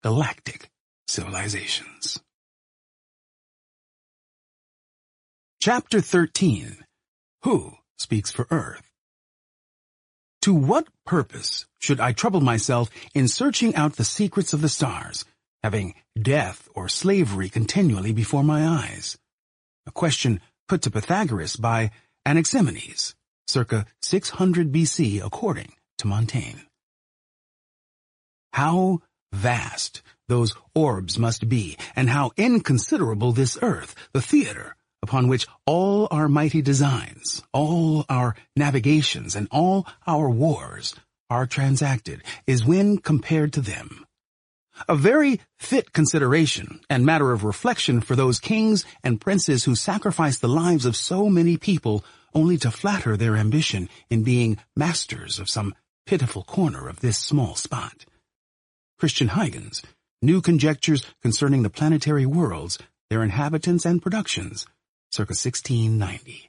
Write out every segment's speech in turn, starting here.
galactic civilizations. Chapter 13. Who speaks for Earth? To what purpose should I trouble myself in searching out the secrets of the stars, having death or slavery continually before my eyes? A question put to Pythagoras by Anaximenes, circa 600 BC, according to Montaigne. How vast those orbs must be, and how inconsiderable this earth, the theater, upon which all our mighty designs, all our navigations, and all our wars are transacted, is when compared to them. A very fit consideration and matter of reflection for those kings and princes who sacrifice the lives of so many people only to flatter their ambition in being masters of some pitiful corner of this small spot. Christian Huygens, New Conjectures Concerning the Planetary Worlds, Their Inhabitants and Productions, circa 1690.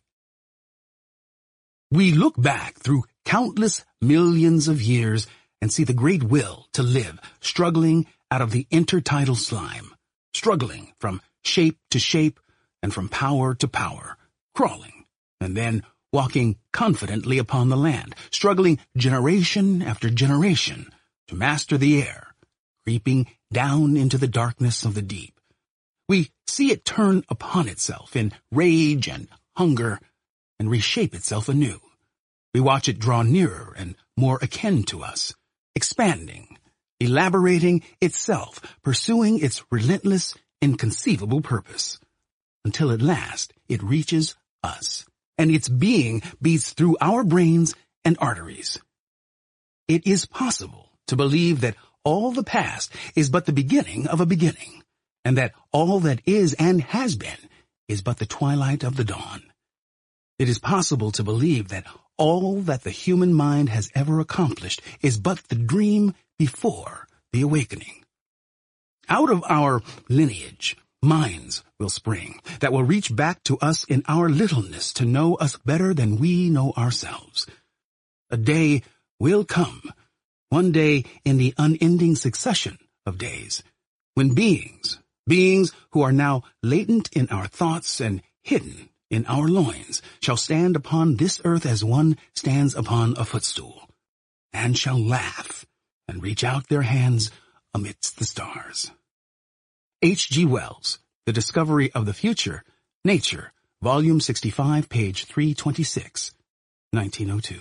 We look back through countless millions of years and see the great will to live struggling out of the intertidal slime, struggling from shape to shape and from power to power, crawling and then walking confidently upon the land, struggling generation after generation to master the air, creeping down into the darkness of the deep. We see it turn upon itself in rage and hunger and reshape itself anew. We watch it draw nearer and more akin to us, expanding, elaborating itself, pursuing its relentless, inconceivable purpose, until at last it reaches us, and its being beats through our brains and arteries. It is possible to believe that all the past is but the beginning of a beginning, and that all that is and has been is but the twilight of the dawn. It is possible to believe that all that the human mind has ever accomplished is but the dream before the awakening. Out of our lineage, minds will spring that will reach back to us in our littleness to know us better than we know ourselves. A day will come, one day in the unending succession of days, when beings who are now latent in our thoughts and hidden in our loins, shall stand upon this earth as one stands upon a footstool, and shall laugh and reach out their hands amidst the stars. H.G. Wells, The Discovery of the Future, Nature, Volume 65, page 326, 1902.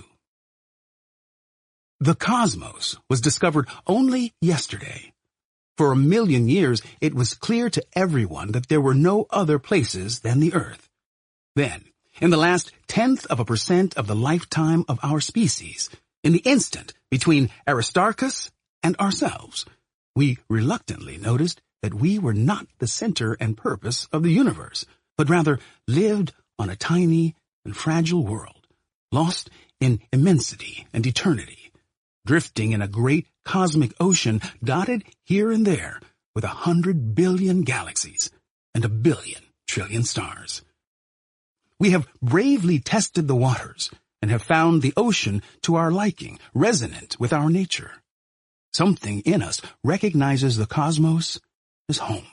The cosmos was discovered only yesterday. For 1,000,000 years, it was clear to everyone that there were no other places than the earth. Then, in the last 0.1% of the lifetime of our species, in the instant between Aristarchus and ourselves, we reluctantly noticed that we were not the center and purpose of the universe, but rather lived on a tiny and fragile world, lost in immensity and eternity, drifting in a great cosmic ocean dotted here and there with 100 billion galaxies and 1 billion trillion stars. We have bravely tested the waters and have found the ocean to our liking, resonant with our nature. Something in us recognizes the cosmos as home.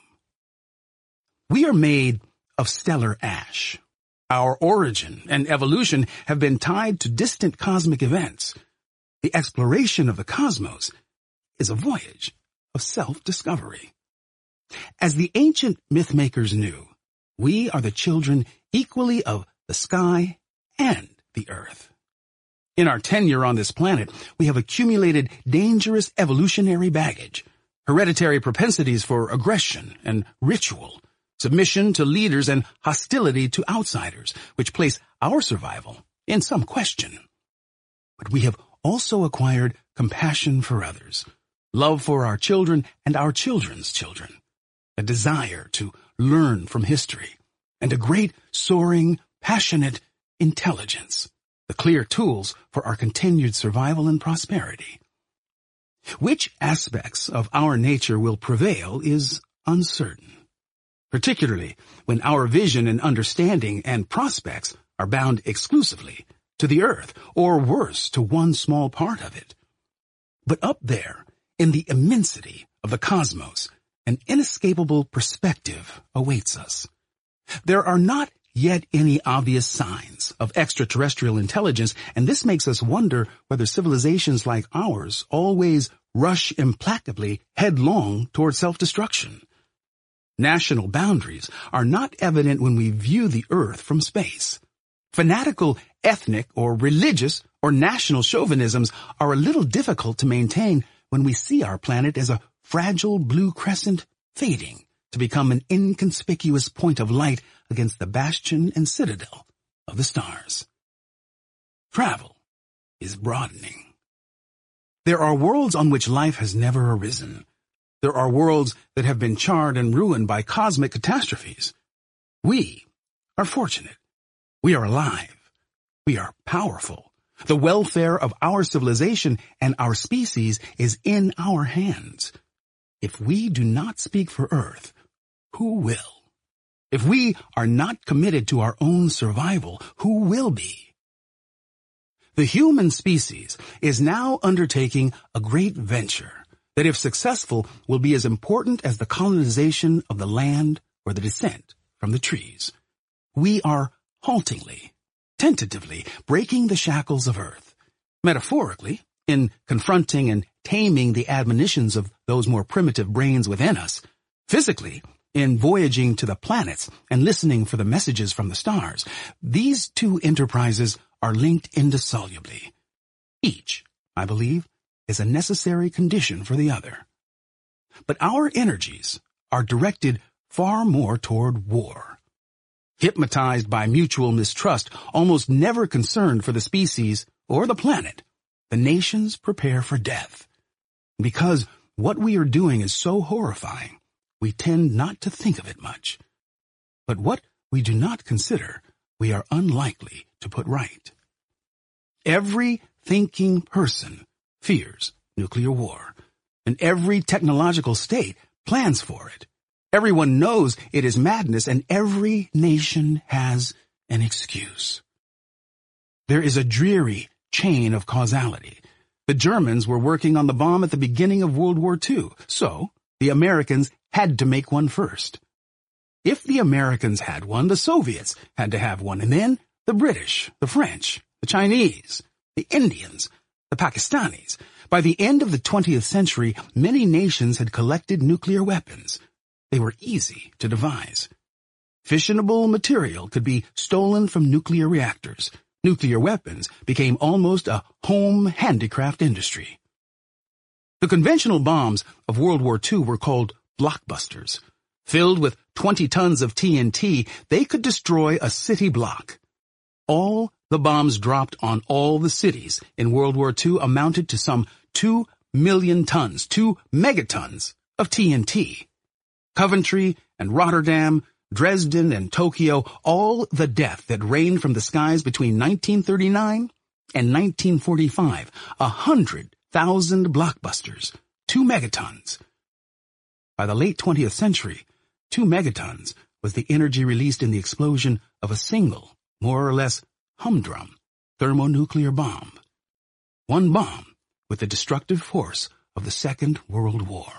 We are made of stellar ash. Our origin and evolution have been tied to distant cosmic events. The exploration of the cosmos is a voyage of self-discovery. As the ancient myth-makers knew, we are the children equally of the sky and the earth. In our tenure on this planet, we have accumulated dangerous evolutionary baggage, hereditary propensities for aggression and ritual, submission to leaders and hostility to outsiders, which place our survival in some question. But we have also acquired compassion for others, love for our children and our children's children, a desire to learn from history, and a great, soaring, passionate intelligence, the clear tools for our continued survival and prosperity. Which aspects of our nature will prevail is uncertain, particularly when our vision and understanding and prospects are bound exclusively to the earth, or worse, to one small part of it. But up there, in the immensity of the cosmos, an inescapable perspective awaits us. There are not yet any obvious signs of extraterrestrial intelligence, and this makes us wonder whether civilizations like ours always rush implacably headlong toward self-destruction. National boundaries are not evident when we view the Earth from space. Fanatical ethnic or religious or national chauvinisms are a little difficult to maintain when we see our planet as a fragile blue crescent fading to become an inconspicuous point of light against the bastion and citadel of the stars. Travel is broadening. There are worlds on which life has never arisen. There are worlds that have been charred and ruined by cosmic catastrophes. We are fortunate. We are alive. We are powerful. The welfare of our civilization and our species is in our hands. If we do not speak for Earth, who will? If we are not committed to our own survival, who will be? The human species is now undertaking a great venture that, if successful, will be as important as the colonization of the land or the descent from the trees. We are haltingly, tentatively breaking the shackles of Earth. Metaphorically, in confronting and taming the admonitions of those more primitive brains within us. Physically, in voyaging to the planets and listening for the messages from the stars. These two enterprises are linked indissolubly. Each, I believe, is a necessary condition for the other. But our energies are directed far more toward war. Hypnotized by mutual mistrust, almost never concerned for the species or the planet, the nations prepare for death. Because what we are doing is so horrifying, we tend not to think of it much. But what we do not consider, we are unlikely to put right. Every thinking person fears nuclear war, and every technological state plans for it. Everyone knows it is madness, and every nation has an excuse. There is a dreary chain of causality. The Germans were working on the bomb at the beginning of World War II, so the Americans had to make one first. If the Americans had one, the Soviets had to have one, and then the British, the French, the Chinese, the Indians, the Pakistanis. By the end of the 20th century, many nations had collected nuclear weapons. They were easy to devise. Fissionable material could be stolen from nuclear reactors. Nuclear weapons became almost a home handicraft industry. The conventional bombs of World War II were called blockbusters. Filled with 20 tons of TNT, they could destroy a city block. All the bombs dropped on all the cities in World War II amounted to some 2 million tons, 2 megatons of TNT. Coventry and Rotterdam, Dresden and Tokyo, all the death that rained from the skies between 1939 and 1945, 100,000 blockbusters, 2 megatons. By the late 20th century, 2 megatons was the energy released in the explosion of a single, more or less humdrum, thermonuclear bomb. One bomb with the destructive force of the Second World War.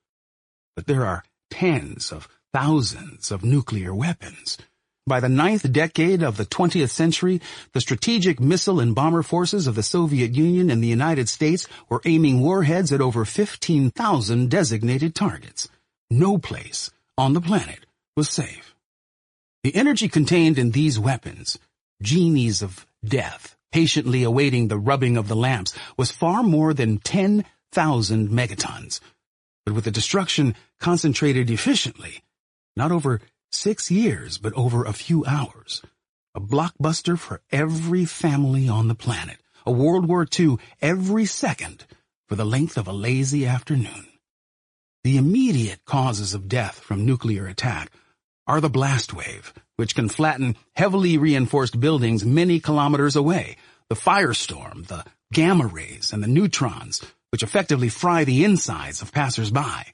But there are tens of thousands of nuclear weapons. By the 9th decade of the 20th century, the strategic missile and bomber forces of the Soviet Union and the United States were aiming warheads at over 15,000 designated targets. No place on the planet was safe. The energy contained in these weapons, genies of death, patiently awaiting the rubbing of the lamps, was far more than 10,000 megatons. But with the destruction concentrated efficiently, not over 6 years, but over a few hours. A blockbuster for every family on the planet. A World War II every second for the length of a lazy afternoon. The immediate causes of death from nuclear attack are the blast wave, which can flatten heavily reinforced buildings many kilometers away, the firestorm, the gamma rays, and the neutrons, which effectively fry the insides of passers-by.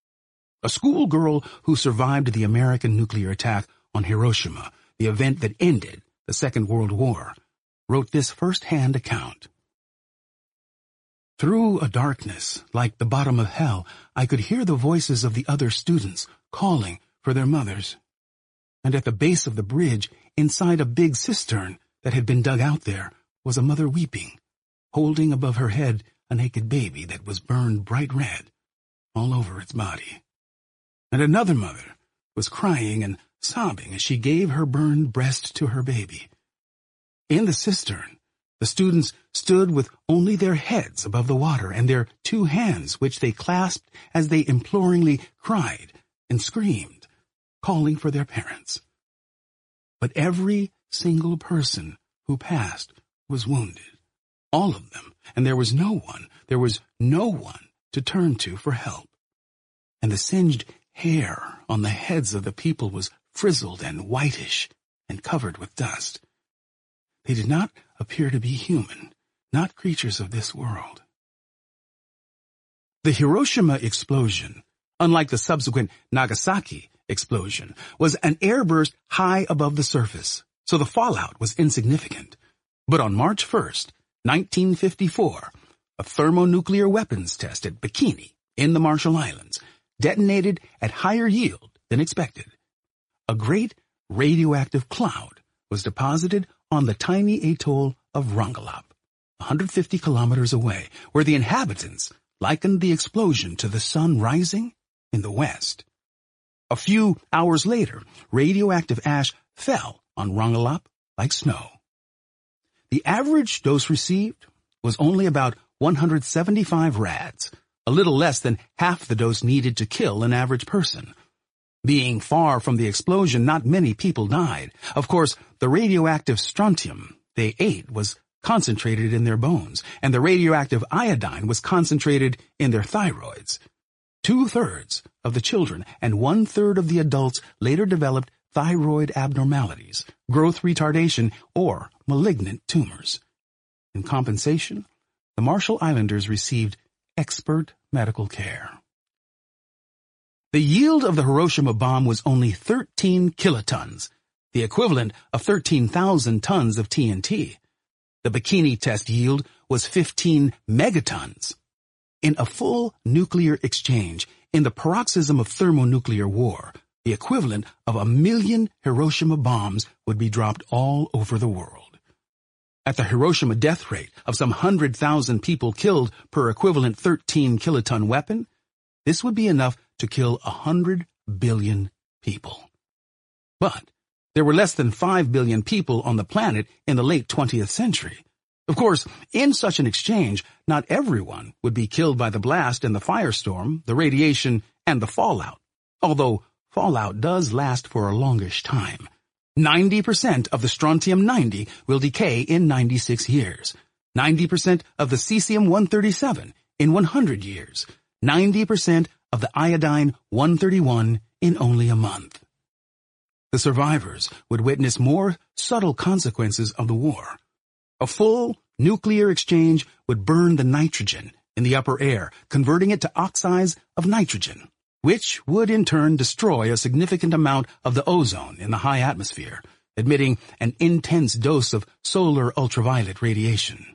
A schoolgirl who survived the American nuclear attack on Hiroshima, the event that ended the Second World War, wrote this first-hand account. Through a darkness like the bottom of hell, I could hear the voices of the other students calling for their mothers. And at the base of the bridge, inside a big cistern that had been dug out there, was a mother weeping, holding above her head a naked baby that was burned bright red all over its body. And another mother was crying and sobbing as she gave her burned breast to her baby. In the cistern, the students stood with only their heads above the water and their two hands, which they clasped as they imploringly cried and screamed, calling for their parents. But every single person who passed was wounded, all of them, and there was no one to turn to for help. And the singed hair on the heads of the people was frizzled and whitish and covered with dust. They did not appear to be human, not creatures of this world. The Hiroshima explosion, unlike the subsequent Nagasaki explosion, was an airburst high above the surface, so the fallout was insignificant. But on March 1st, 1954, a thermonuclear weapons test at Bikini in the Marshall Islands detonated at higher yield than expected. A great radioactive cloud was deposited on the tiny atoll of Rongelap, 150 kilometers away, where the inhabitants likened the explosion to the sun rising in the west. A few hours later, radioactive ash fell on Rongelap like snow. The average dose received was only about 175 rads, a little less than half the dose needed to kill an average person. Being far from the explosion, not many people died. Of course, the radioactive strontium they ate was concentrated in their bones, and the radioactive iodine was concentrated in their thyroids. 2/3 of the children and 1/3 of the adults later developed thyroid abnormalities, growth retardation, or malignant tumors. In compensation, the Marshall Islanders received expert medical care. The yield of the Hiroshima bomb was only 13 kilotons, the equivalent of 13,000 tons of TNT. The Bikini test yield was 15 megatons. In a full nuclear exchange, in the paroxysm of thermonuclear war, the equivalent of 1 million Hiroshima bombs would be dropped all over the world. At the Hiroshima death rate of some 100,000 people killed per equivalent 13 kiloton weapon, this would be enough to kill 100 billion people. But there were less than 5 billion people on the planet in the late 20th century. Of course, in such an exchange, not everyone would be killed by the blast and the firestorm, the radiation, and the fallout, although fallout does last for a longish time. 90% of the strontium-90 will decay in 96 years, 90% of the cesium-137 in 100 years, 90% of the iodine-131 in only a month. The survivors would witness more subtle consequences of the war. A full nuclear exchange would burn the nitrogen in the upper air, converting it to oxides of nitrogen, which would in turn destroy a significant amount of the ozone in the high atmosphere, emitting an intense dose of solar ultraviolet radiation.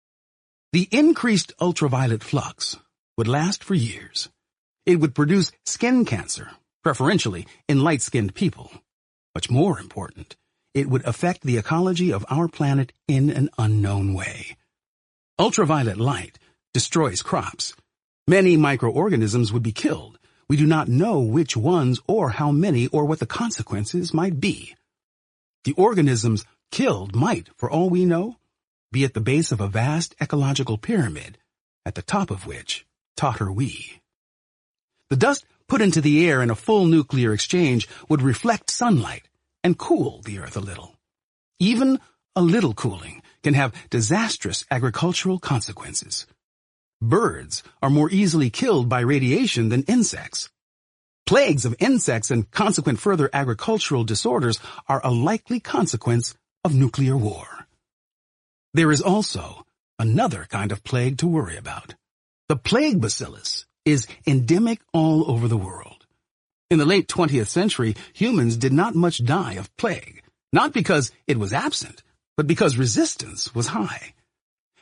The increased ultraviolet flux would last for years. It would produce skin cancer, preferentially in light-skinned people. Much more important, it would affect the ecology of our planet in an unknown way. Ultraviolet light destroys crops. Many microorganisms would be killed. We do not know which ones or how many or what the consequences might be. The organisms killed might, for all we know, be at the base of a vast ecological pyramid, at the top of which totter we. The dust put into the air in a full nuclear exchange would reflect sunlight and cool the earth a little. Even a little cooling can have disastrous agricultural consequences. Birds are more easily killed by radiation than insects. Plagues of insects and consequent further agricultural disorders are a likely consequence of nuclear war. There is also another kind of plague to worry about. The plague bacillus is endemic all over the world. In the late 20th century, humans did not much die of plague, not because it was absent, but because resistance was high.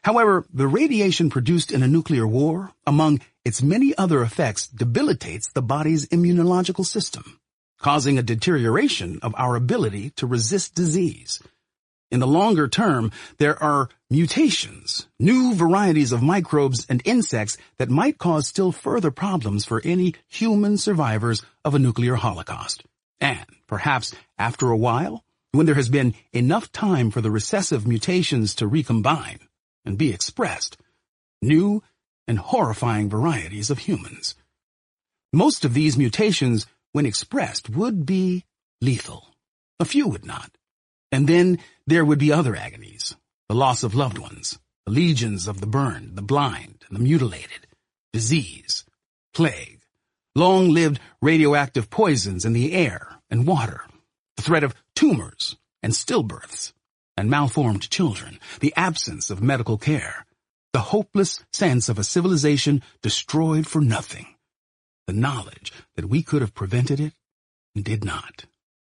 However, the radiation produced in a nuclear war, among its many other effects, debilitates the body's immunological system, causing a deterioration of our ability to resist disease. In the longer term, there are mutations, new varieties of microbes and insects that might cause still further problems for any human survivors of a nuclear holocaust. And perhaps after a while, when there has been enough time for the recessive mutations to recombine and be expressed, new and horrifying varieties of humans. Most of these mutations, when expressed, would be lethal. A few would not. And then there would be other agonies, the loss of loved ones, the legions of the burned, the blind, and the mutilated, disease, plague, long-lived radioactive poisons in the air and water, the threat of tumors and stillbirths, and malformed children, the absence of medical care, the hopeless sense of a civilization destroyed for nothing, the knowledge that we could have prevented it and did not.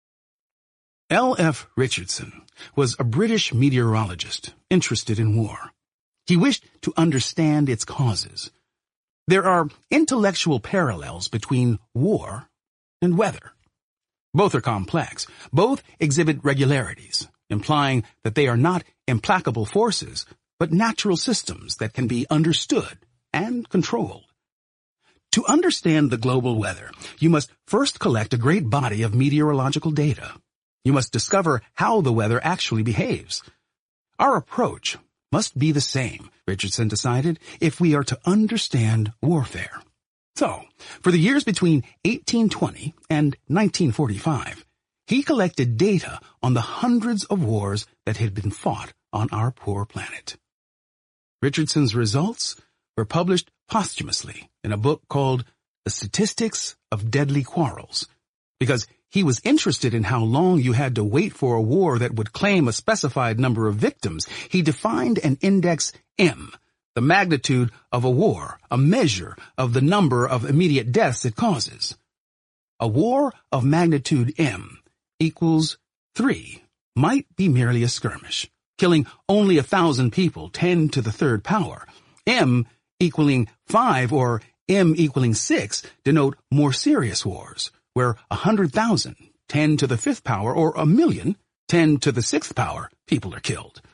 L.F. Richardson was a British meteorologist interested in war. He wished to understand its causes. There are intellectual parallels between war and weather. Both are complex. Both exhibit regularities, implying that they are not implacable forces, but natural systems that can be understood and controlled. To understand the global weather, you must first collect a great body of meteorological data. You must discover how the weather actually behaves. Our approach must be the same, Richardson decided, if we are to understand warfare. So, for the years between 1820 and 1945, he collected data on the hundreds of wars that had been fought on our poor planet. Richardson's results were published posthumously in a book called The Statistics of Deadly Quarrels, because he was interested in how long you had to wait for a war that would claim a specified number of victims. He defined an index M, the magnitude of a war, a measure of the number of immediate deaths it causes. A war of magnitude M equals 3 might be merely a skirmish, killing only 1,000 people, 10 to the 3rd power. M equaling 5 or M equaling 6 denote more serious wars, where 100,000, 10 to the 5th power, or 1,000,000, 10 to the 6th power, people are killed.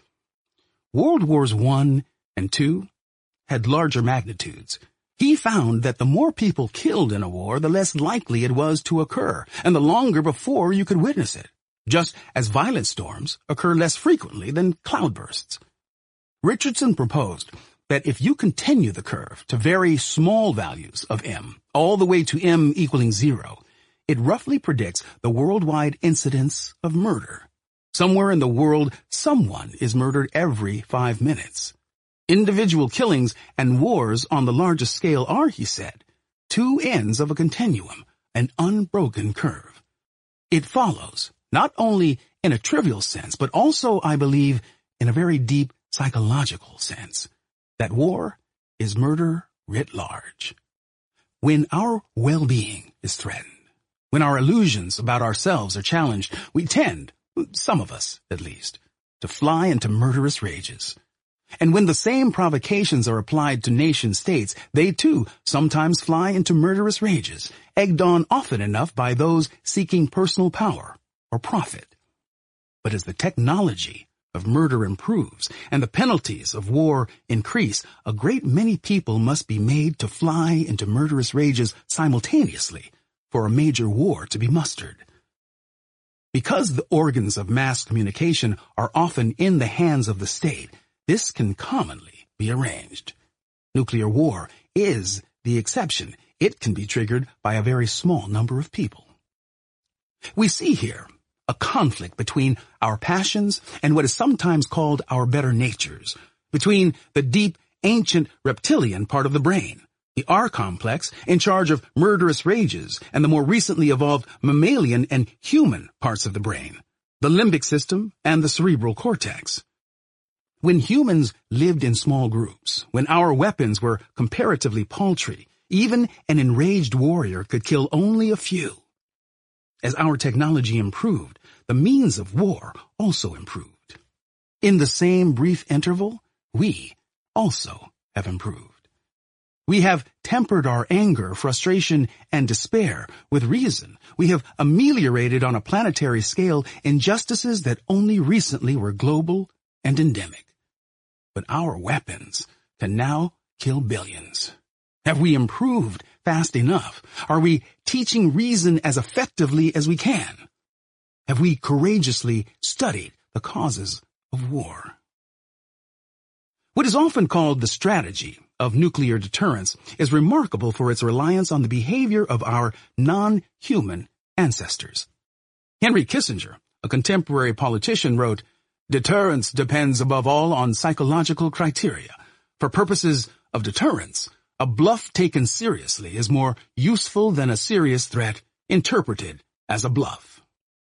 World Wars I and II had larger magnitudes. He found that the more people killed in a war, the less likely it was to occur, and the longer before you could witness it, just as violent storms occur less frequently than cloudbursts. Richardson proposed that if you continue the curve to very small values of M, all the way to M equaling 0, it roughly predicts the worldwide incidence of murder. Somewhere in the world, someone is murdered every 5 minutes. Individual killings and wars on the largest scale are, he said, two ends of a continuum, an unbroken curve. It follows, not only in a trivial sense, but also, I believe, in a very deep psychological sense, that war is murder writ large. When our well-being is threatened, when our illusions about ourselves are challenged, we tend, some of us at least, to fly into murderous rages. And when the same provocations are applied to nation-states, they too sometimes fly into murderous rages, egged on often enough by those seeking personal power or profit. But as the technology of murder improves and the penalties of war increase, a great many people must be made to fly into murderous rages simultaneously for a major war to be mustered. Because the organs of mass communication are often in the hands of the state, this can commonly be arranged. Nuclear war is the exception. It can be triggered by a very small number of people. We see here a conflict between our passions and what is sometimes called our better natures, between the deep, ancient reptilian part of the brain, the R-complex, in charge of murderous rages, and the more recently evolved mammalian and human parts of the brain, the limbic system and the cerebral cortex. When humans lived in small groups, when our weapons were comparatively paltry, even an enraged warrior could kill only a few. As our technology improved, the means of war also improved. In the same brief interval, we, also have improved. We have tempered our anger, frustration, and despair with reason. We have ameliorated on a planetary scale injustices that only recently were global and endemic. But our weapons can now kill billions. Have we improved fast enough? Are we teaching reason as effectively as we can? Have we courageously studied the causes of war? What is often called the strategy of nuclear deterrence is remarkable for its reliance on the behavior of our non-human ancestors. Henry Kissinger, a contemporary politician, wrote, "Deterrence depends above all on psychological criteria. For purposes of deterrence, a bluff taken seriously is more useful than a serious threat interpreted as a bluff."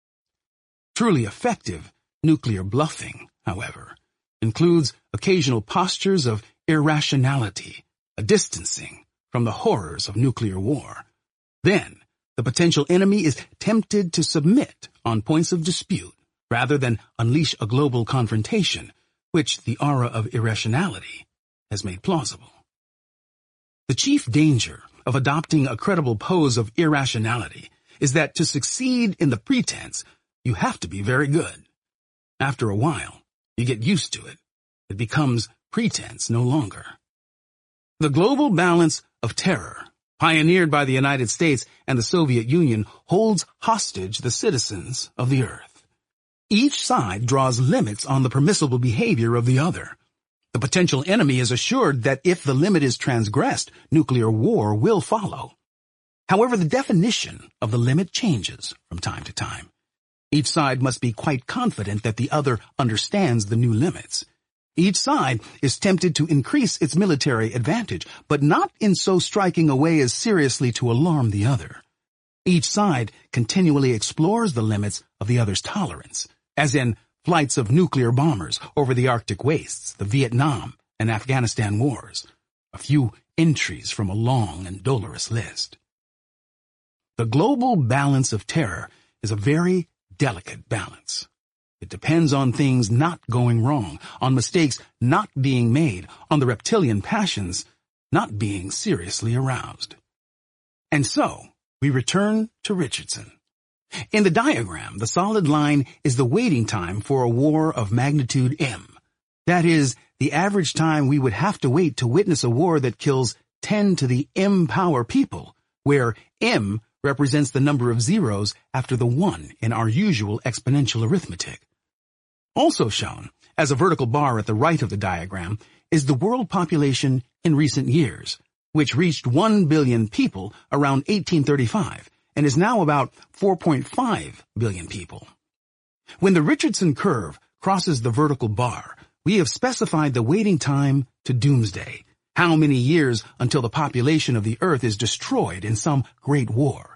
Truly effective nuclear bluffing, however, includes occasional postures of irrationality, a distancing from the horrors of nuclear war. Then, the potential enemy is tempted to submit on points of dispute rather than unleash a global confrontation, which the aura of irrationality has made plausible. The chief danger of adopting a credible pose of irrationality is that to succeed in the pretense, you have to be very good. After a while, you get used to it. It becomes pretense no longer. The global balance of terror, pioneered by the United States and the Soviet Union, holds hostage the citizens of the earth. Each side draws limits on the permissible behavior of the other. The potential enemy is assured that if the limit is transgressed, nuclear war will follow. However, the definition of the limit changes from time to time. Each side must be quite confident that the other understands the new limits. Each side is tempted to increase its military advantage, but not in so striking a way as seriously to alarm the other. Each side continually explores the limits of the other's tolerance, as in flights of nuclear bombers over the Arctic wastes, the Vietnam and Afghanistan wars, a few entries from a long and dolorous list. The global balance of terror is a very delicate balance. It depends on things not going wrong, on mistakes not being made, on the reptilian passions not being seriously aroused. And so, we return to Richardson. In the diagram, the solid line is the waiting time for a war of magnitude M. That is, the average time we would have to wait to witness a war that kills 10 to the M power people, where M represents the number of zeros after the 1 in our usual exponential arithmetic. Also shown, as a vertical bar at the right of the diagram, is the world population in recent years, which reached 1 billion people around 1835 and is now about 4.5 billion people. When the Richardson curve crosses the vertical bar, we have specified the waiting time to doomsday, how many years until the population of the Earth is destroyed in some great war.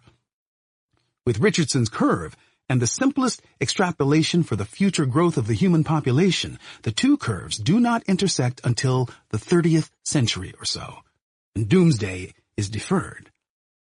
With Richardson's curve and the simplest extrapolation for the future growth of the human population, the two curves do not intersect until the 30th century or so, and doomsday is deferred.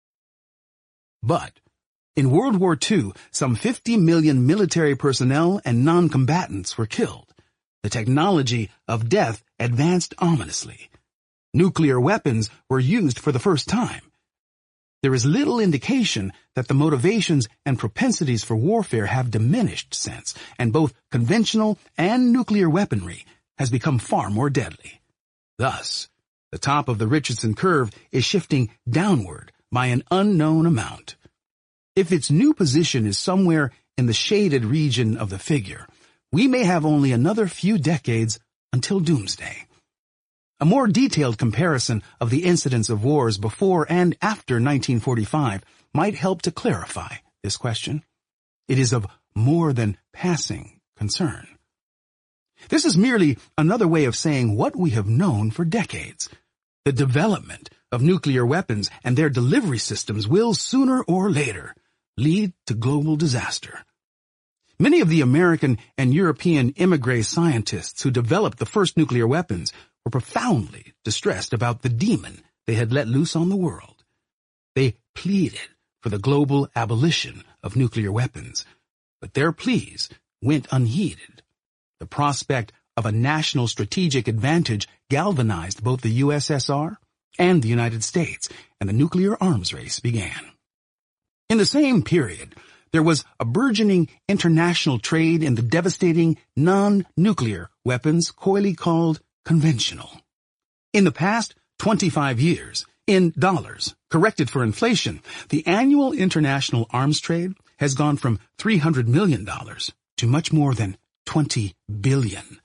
But in World War II, some 50 million military personnel and non-combatants were killed. The technology of death advanced ominously. Nuclear weapons were used for the first time. There is little indication that the motivations and propensities for warfare have diminished since, and both conventional and nuclear weaponry has become far more deadly. Thus, the top of the Richardson curve is shifting downward by an unknown amount. If its new position is somewhere in the shaded region of the figure, we may have only another few decades until doomsday. A more detailed comparison of the incidents of wars before and after 1945 might help to clarify this question. It is of more than passing concern. This is merely another way of saying what we have known for decades. The development of nuclear weapons and their delivery systems will sooner or later lead to global disaster. Many of the American and European émigré scientists who developed the first nuclear weapons were profoundly distressed about the demon they had let loose on the world. They pleaded for the global abolition of nuclear weapons, but their pleas went unheeded. The prospect of a national strategic advantage galvanized both the USSR and the United States, and the nuclear arms race began. In the same period, there was a burgeoning international trade in the devastating non-nuclear weapons coyly called conventional. In the past 25 years, in dollars, corrected for inflation, the annual international arms trade has gone from $300 million to much more than $20 billion.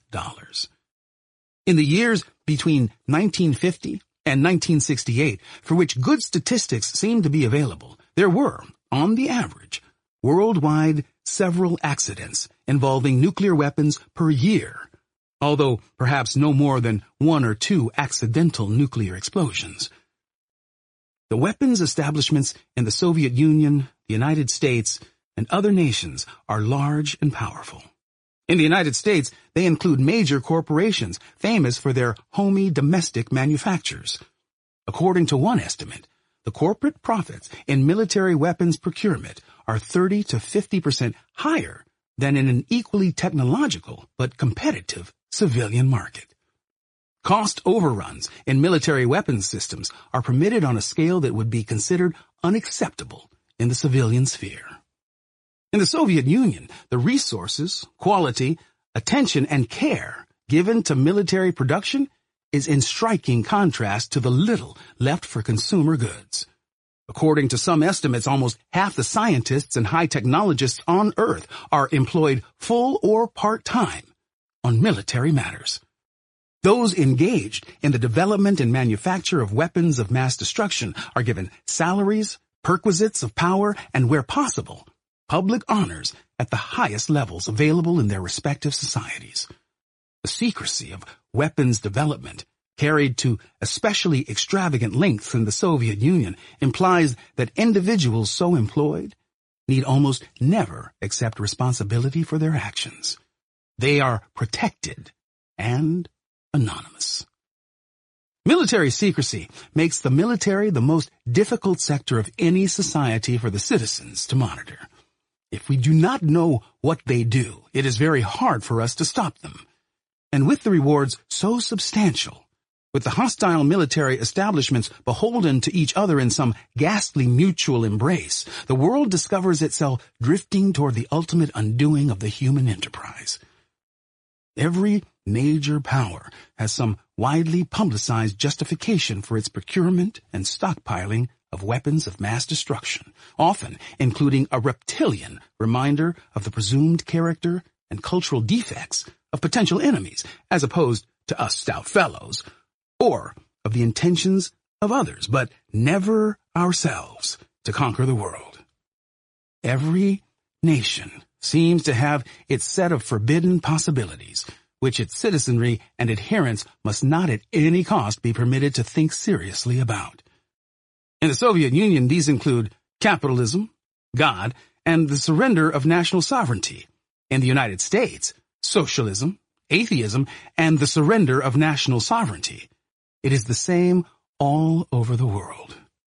In the years between 1950 and 1968, for which good statistics seem to be available, there were, on the average, worldwide several accidents involving nuclear weapons per year, although perhaps no more than 1 or 2 accidental nuclear explosions. The weapons establishments in the Soviet Union, the United States, and other nations are large and powerful. In the United States, they include major corporations famous for their homey domestic manufactures. According to one estimate, the corporate profits in military weapons procurement are 30 to 50% higher than in an equally technological but competitive civilian market. Cost overruns in military weapons systems are permitted on a scale that would be considered unacceptable in the civilian sphere. In the Soviet Union, the resources, quality, attention, and care given to military production is in striking contrast to the little left for consumer goods. According to some estimates, almost half the scientists and high technologists on Earth are employed full or part-time on military matters. Those engaged in the development and manufacture of weapons of mass destruction are given salaries, perquisites of power, and where possible, public honors at the highest levels available in their respective societies. The secrecy of weapons development, carried to especially extravagant lengths in the Soviet Union, implies that individuals so employed need almost never accept responsibility for their actions. They are protected and anonymous. Military secrecy makes the military the most difficult sector of any society for the citizens to monitor. If we do not know what they do, it is very hard for us to stop them. And with the rewards so substantial, with the hostile military establishments beholden to each other in some ghastly mutual embrace, the world discovers itself drifting toward the ultimate undoing of the human enterprise. Every major power has some widely publicized justification for its procurement and stockpiling of weapons of mass destruction, often including a reptilian reminder of the presumed character and cultural defects of potential enemies, as opposed to us stout fellows, or of the intentions of others, but never ourselves, to conquer the world. Every nation seems to have its set of forbidden possibilities, which its citizenry and adherents must not at any cost be permitted to think seriously about. In the Soviet Union, these include capitalism, God, and the surrender of national sovereignty. In the United States, socialism, atheism, and the surrender of national sovereignty. It is the same all over the world.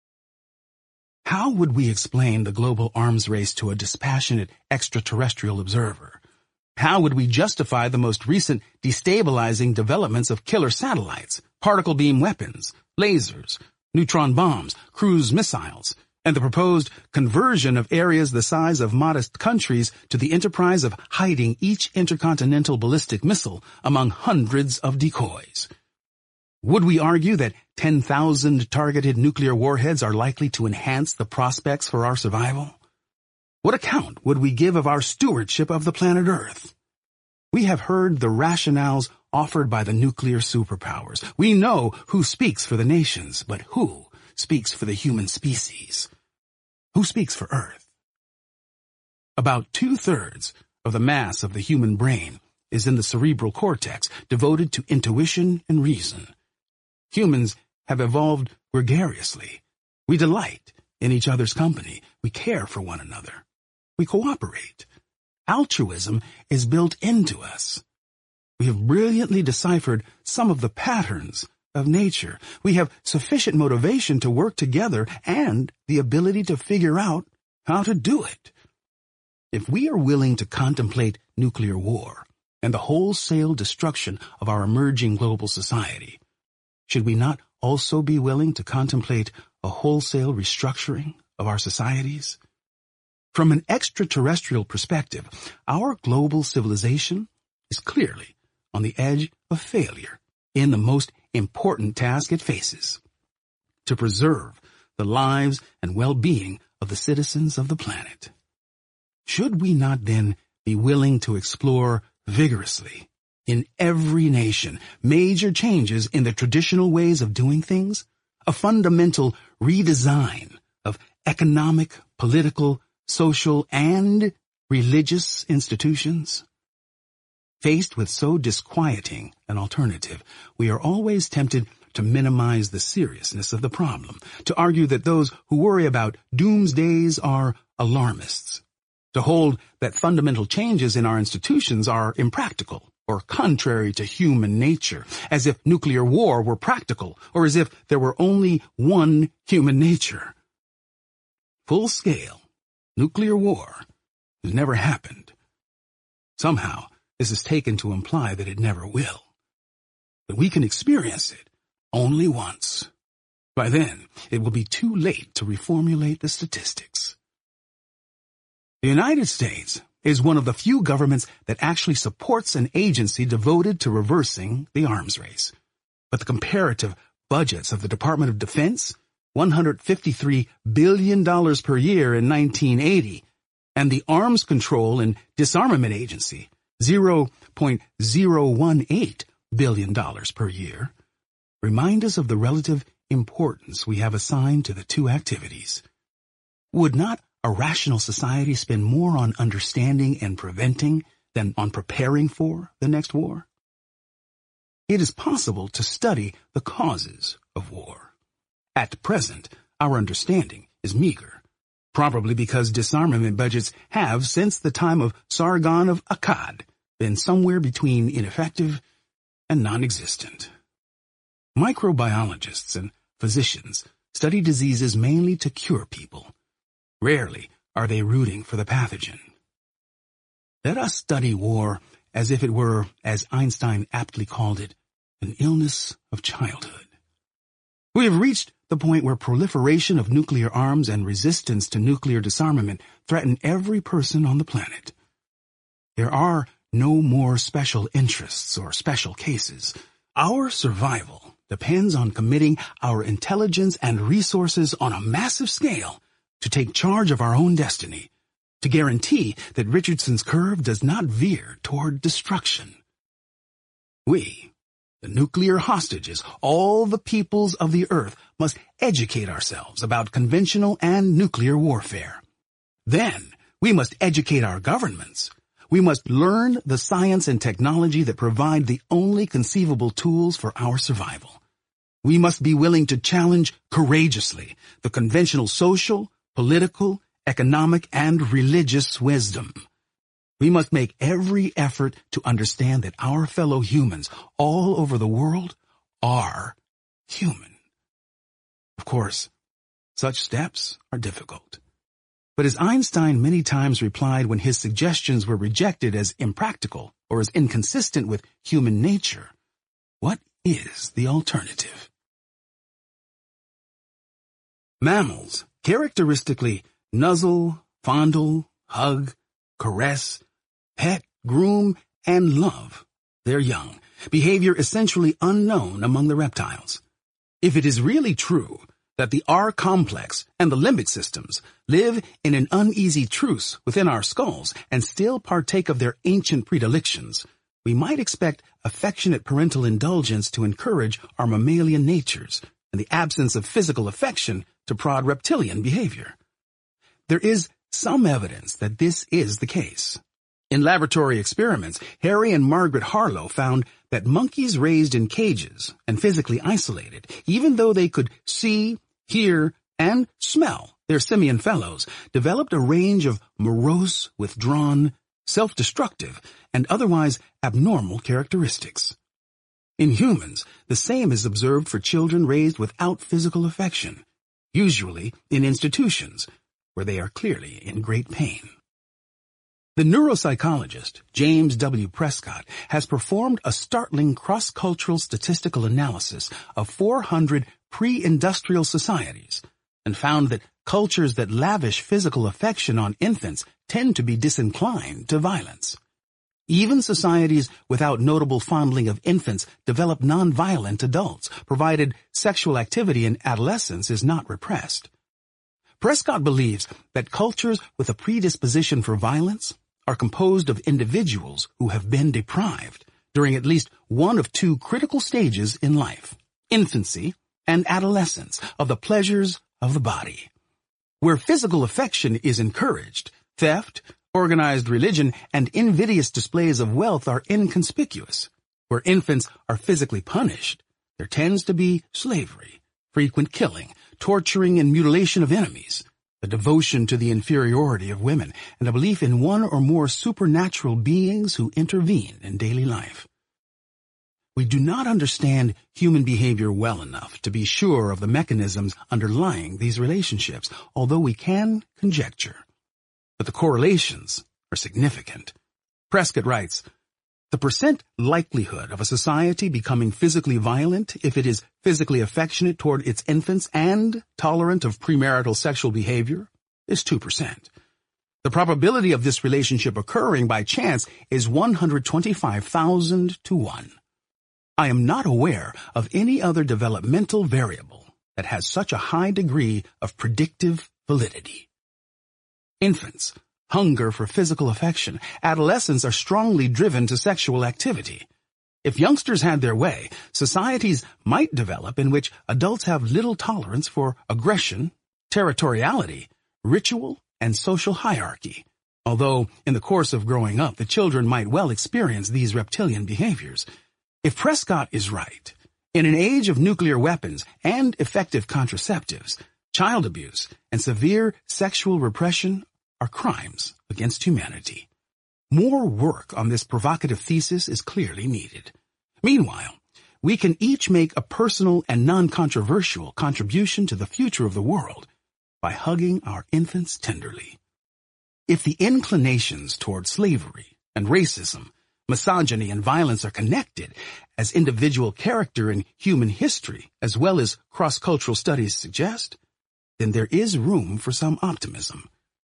How would we explain the global arms race to a dispassionate extraterrestrial observer? How would we justify the most recent destabilizing developments of killer satellites, particle beam weapons, lasers, neutron bombs, cruise missiles, and the proposed conversion of areas the size of modest countries to the enterprise of hiding each intercontinental ballistic missile among hundreds of decoys? Would we argue that 10,000 targeted nuclear warheads are likely to enhance the prospects for our survival? What account would we give of our stewardship of the planet Earth? We have heard the rationales offered by the nuclear superpowers. We know who speaks for the nations, but who speaks for the human species? Who speaks for Earth? About 2/3 of the mass of the human brain is in the cerebral cortex, devoted to intuition and reason. Humans have evolved gregariously. We delight in each other's company. We care for one another. We cooperate. Altruism is built into us. We have brilliantly deciphered some of the patterns of nature. We have sufficient motivation to work together and the ability to figure out how to do it. If we are willing to contemplate nuclear war, and the wholesale destruction of our emerging global society, should we not also be willing to contemplate a wholesale restructuring of our societies? From an extraterrestrial perspective, our global civilization is clearly on the edge of failure in the most important task it faces: to preserve the lives and well-being of the citizens of the planet. Should we not then be willing to explore vigorously in every nation major changes in the traditional ways of doing things, a fundamental redesign of economic, political, social, and religious institutions? Faced with so disquieting an alternative, we are always tempted to minimize the seriousness of the problem, to argue that those who worry about doomsdays are alarmists, to hold that fundamental changes in our institutions are impractical or contrary to human nature, as if nuclear war were practical, or as if there were only one human nature. Full-scale nuclear war has never happened. Somehow, this is taken to imply that it never will. But we can experience it only once. By then, it will be too late to reformulate the statistics. The United States is one of the few governments that actually supports an agency devoted to reversing the arms race. But the comparative budgets of the Department of Defense, $153 billion per year in 1980, and the Arms Control and Disarmament Agency, $0.018 billion per year, remind us of the relative importance we have assigned to the two activities. Would not a rational society spend more on understanding and preventing than on preparing for the next war? It is possible to study the causes of war. At present, our understanding is meager, probably because disarmament budgets have, since the time of Sargon of Akkad, been somewhere between ineffective and non-existent. Microbiologists and physicians study diseases mainly to cure people. Rarely are they rooting for the pathogen. Let us study war as if it were, as Einstein aptly called it, an illness of childhood. We have reached the point where proliferation of nuclear arms and resistance to nuclear disarmament threaten every person on the planet. There are no more special interests or special cases. Our survival depends on committing our intelligence and resources on a massive scale to take charge of our own destiny, to guarantee that Richardson's curve does not veer toward destruction. We, the nuclear hostages, all the peoples of the earth, must educate ourselves about conventional and nuclear warfare. Then, we must educate our governments. We must learn the science and technology that provide the only conceivable tools for our survival. We must be willing to challenge courageously the conventional social, political, economic, and religious wisdom. We must make every effort to understand that our fellow humans all over the world are human. Of course, such steps are difficult. But as Einstein many times replied when his suggestions were rejected as impractical or as inconsistent with human nature, what is the alternative? Mammals characteristically nuzzle, fondle, hug, caress, pet, groom, and love their young, behavior essentially unknown among the reptiles. If it is really true that the R-complex and the limbic systems live in an uneasy truce within our skulls and still partake of their ancient predilections, we might expect affectionate parental indulgence to encourage our mammalian natures and the absence of physical affection to prod reptilian behavior. There is some evidence that this is the case. In laboratory experiments, Harry and Margaret Harlow found that monkeys raised in cages and physically isolated, even though they could see, hear, and smell their simian fellows, developed a range of morose, withdrawn, self-destructive, and otherwise abnormal characteristics. In humans, the same is observed for children raised without physical affection, usually in institutions where they are clearly in great pain. The neuropsychologist James W. Prescott has performed a startling cross-cultural statistical analysis of 400 pre-industrial societies and found that cultures that lavish physical affection on infants tend to be disinclined to violence. Even societies without notable fondling of infants develop nonviolent adults, provided sexual activity in adolescence is not repressed. Prescott believes that cultures with a predisposition for violence are composed of individuals who have been deprived during at least one of two critical stages in life, infancy and adolescence, of the pleasures of the body. Where physical affection is encouraged, theft, organized religion, and invidious displays of wealth are inconspicuous. Where infants are physically punished, there tends to be slavery, frequent killing, torturing and mutilation of enemies, a devotion to the inferiority of women, and a belief in one or more supernatural beings who intervene in daily life. We do not understand human behavior well enough to be sure of the mechanisms underlying these relationships, although we can conjecture. But the correlations are significant. Prescott writes, "The percent likelihood of a society becoming physically violent if it is physically affectionate toward its infants and tolerant of premarital sexual behavior is 2%. The probability of this relationship occurring by chance is 125,000 to 1. I am not aware of any other developmental variable that has such a high degree of predictive validity." Infants hunger for physical affection. Adolescents are strongly driven to sexual activity. If youngsters had their way, societies might develop in which adults have little tolerance for aggression, territoriality, ritual, and social hierarchy, although in the course of growing up, the children might well experience these reptilian behaviors. If Prescott is right, in an age of nuclear weapons and effective contraceptives, child abuse and severe sexual repression are crimes against humanity. More work on this provocative thesis is clearly needed. Meanwhile, we can each make a personal and non-controversial contribution to the future of the world by hugging our infants tenderly. If the inclinations toward slavery and racism, misogyny and violence are connected, as individual character and human history as well as cross-cultural studies suggest, then there is room for some optimism.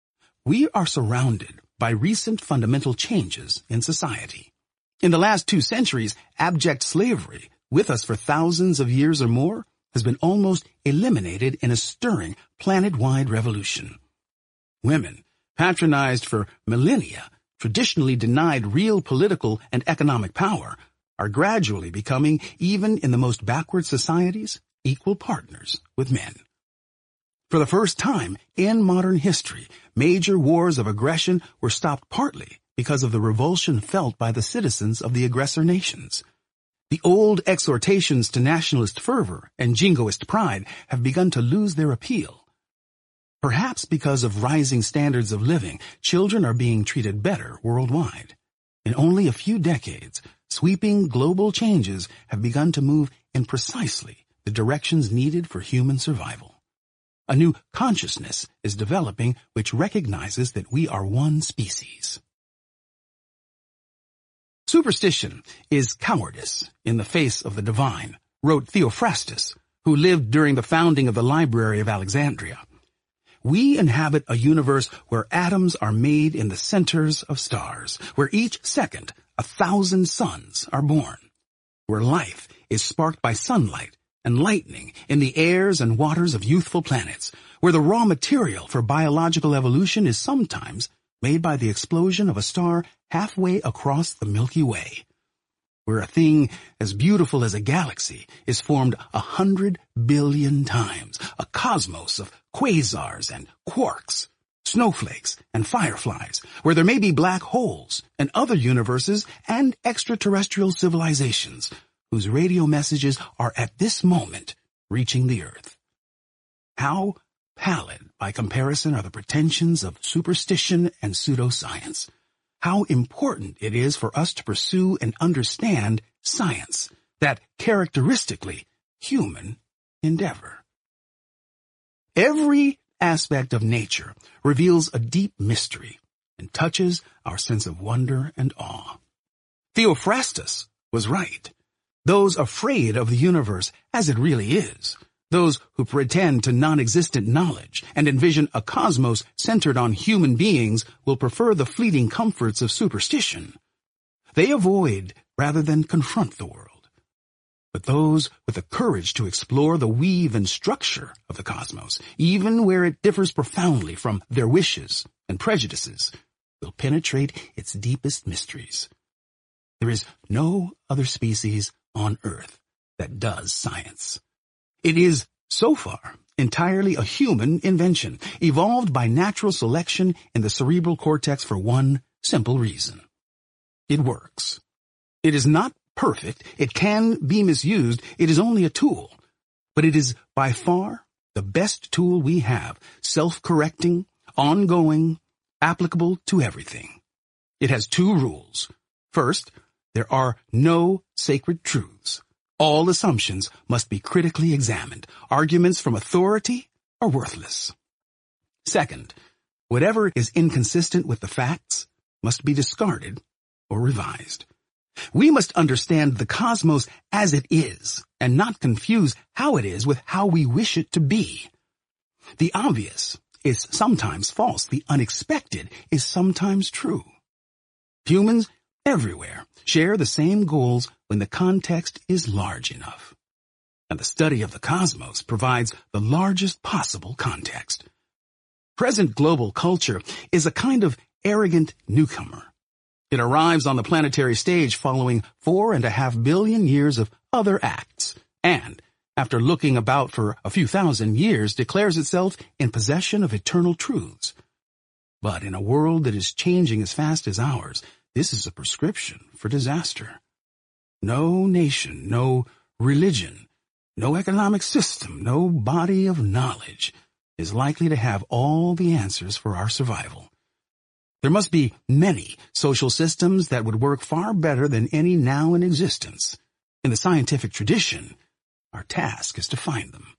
We are surrounded by recent fundamental changes in society. In the last 2 centuries, abject slavery, with us for thousands of years or more, has been almost eliminated in a stirring planet-wide revolution. Women, patronized for millennia, traditionally denied real political and economic power, are gradually becoming, even in the most backward societies, equal partners with men. For the first time in modern history, major wars of aggression were stopped partly because of the revulsion felt by the citizens of the aggressor nations. The old exhortations to nationalist fervor and jingoist pride have begun to lose their appeal. Perhaps because of rising standards of living, children are being treated better worldwide. In only a few decades, sweeping global changes have begun to move in precisely the directions needed for human survival. A new consciousness is developing which recognizes that we are one species. Superstition is cowardice in the face of the divine, wrote Theophrastus, who lived during the founding of the Library of Alexandria. We inhabit a universe where atoms are made in the centers of stars, where each second 1,000 suns are born, where life is sparked by sunlight and lightning in the airs and waters of youthful planets, where the raw material for biological evolution is sometimes made by the explosion of a star halfway across the Milky Way, where a thing as beautiful as a galaxy is formed 100 billion times, a cosmos of quasars and quarks, snowflakes and fireflies, where there may be black holes and other universes and extraterrestrial civilizations whose radio messages are at this moment reaching the Earth. How pallid by comparison are the pretensions of superstition and pseudoscience. How important it is for us to pursue and understand science, that characteristically human endeavor. Every aspect of nature reveals a deep mystery, and touches our sense of wonder and awe. Theophrastus was right. Those afraid of the universe as it really is, those who pretend to non-existent knowledge and envision a cosmos centered on human beings, will prefer the fleeting comforts of superstition. They avoid rather than confront the world. But those with the courage to explore the weave and structure of the cosmos, even where it differs profoundly from their wishes and prejudices, will penetrate its deepest mysteries. There is no other species on Earth that does science. It is, so far, entirely a human invention, evolved by natural selection in the cerebral cortex for one simple reason. It works. It is not perfect. It can be misused. It is only a tool. But it is by far the best tool we have, self-correcting, ongoing, applicable to everything. It has two rules. First, there are no sacred truths. All assumptions must be critically examined. Arguments from authority are worthless. Second, whatever is inconsistent with the facts must be discarded or revised. We must understand the cosmos as it is and not confuse how it is with how we wish it to be. The obvious is sometimes false. The unexpected is sometimes true. Humans everywhere share the same goals when the context is large enough. And the study of the cosmos provides the largest possible context. Present global culture is a kind of arrogant newcomer. It arrives on the planetary stage following 4.5 billion years of other acts, and, after looking about for a few thousand years, declares itself in possession of eternal truths. But in a world that is changing as fast as ours, this is a prescription for disaster. No nation, no religion, no economic system, no body of knowledge is likely to have all the answers for our survival. There must be many social systems that would work far better than any now in existence. In the scientific tradition, our task is to find them.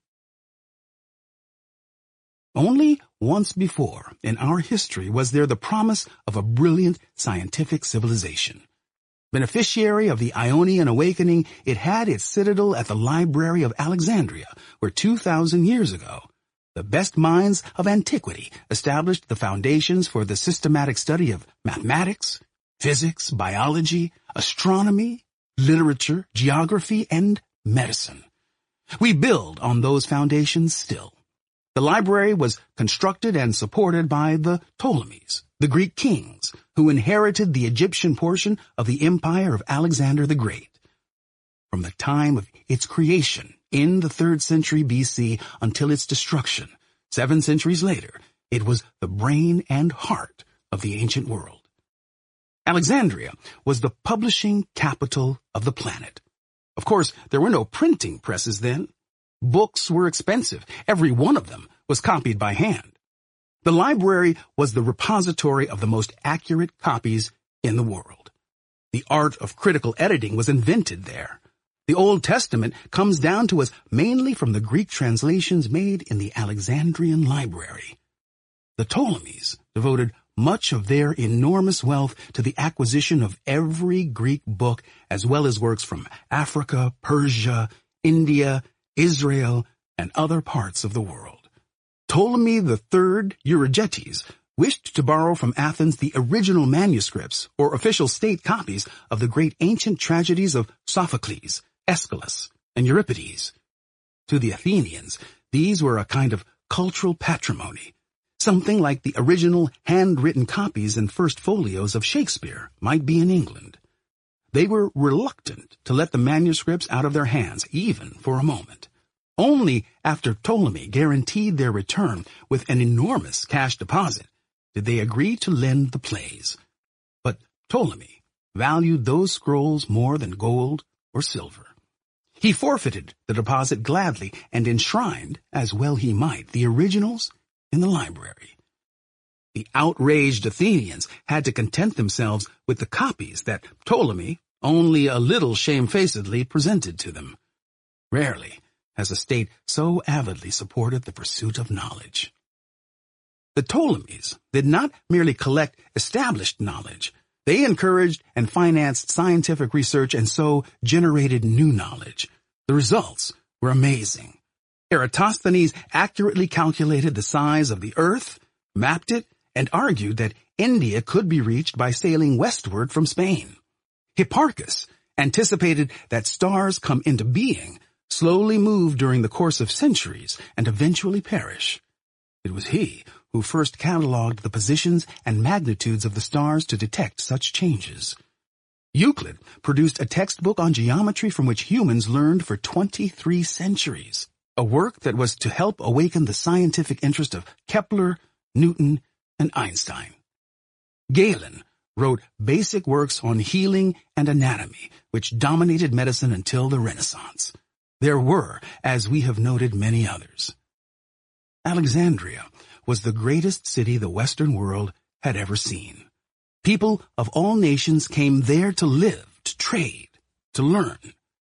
Only once before in our history was there the promise of a brilliant scientific civilization. Beneficiary of the Ionian awakening, it had its citadel at the Library of Alexandria, where 2,000 years ago, the best minds of antiquity established the foundations for the systematic study of mathematics, physics, biology, astronomy, literature, geography, and medicine. We build on those foundations still. The library was constructed and supported by the Ptolemies, the Greek kings, who inherited the Egyptian portion of the empire of Alexander the Great. From the time of its creation in the 3rd century BC until its destruction, 7 centuries later, it was the brain and heart of the ancient world. Alexandria was the publishing capital of the planet. Of course, there were no printing presses then. Books were expensive. Every one of them was copied by hand. The library was the repository of the most accurate copies in the world. The art of critical editing was invented there. The Old Testament comes down to us mainly from the Greek translations made in the Alexandrian library. The Ptolemies devoted much of their enormous wealth to the acquisition of every Greek book, as well as works from Africa, Persia, India, Israel, and other parts of the world. Ptolemy III Euergetes wished to borrow from Athens the original manuscripts or official state copies of the great ancient tragedies of Sophocles, Aeschylus, and Euripides. To the Athenians, these were a kind of cultural patrimony, something like the original handwritten copies and first folios of Shakespeare might be in England. They were reluctant to let the manuscripts out of their hands, even for a moment. Only after Ptolemy guaranteed their return with an enormous cash deposit did they agree to lend the plays. But Ptolemy valued those scrolls more than gold or silver. He forfeited the deposit gladly and enshrined, as well he might, the originals in the library. The outraged Athenians had to content themselves with the copies that Ptolemy only a little shamefacedly presented to them. Rarely has a state so avidly supported the pursuit of knowledge. The Ptolemies did not merely collect established knowledge. They encouraged and financed scientific research and so generated new knowledge. The results were amazing. Eratosthenes accurately calculated the size of the Earth, mapped it, and argued that India could be reached by sailing westward from Spain. Hipparchus anticipated that stars come into being, slowly move during the course of centuries, and eventually perish. It was he who first catalogued the positions and magnitudes of the stars to detect such changes. Euclid produced a textbook on geometry from which humans learned for 23 centuries, a work that was to help awaken the scientific interest of Kepler, Newton, and Einstein. Galen wrote basic works on healing and anatomy, which dominated medicine until the Renaissance. There were, as we have noted, many others. Alexandria was the greatest city the Western world had ever seen. People of all nations came there to live, to trade, to learn.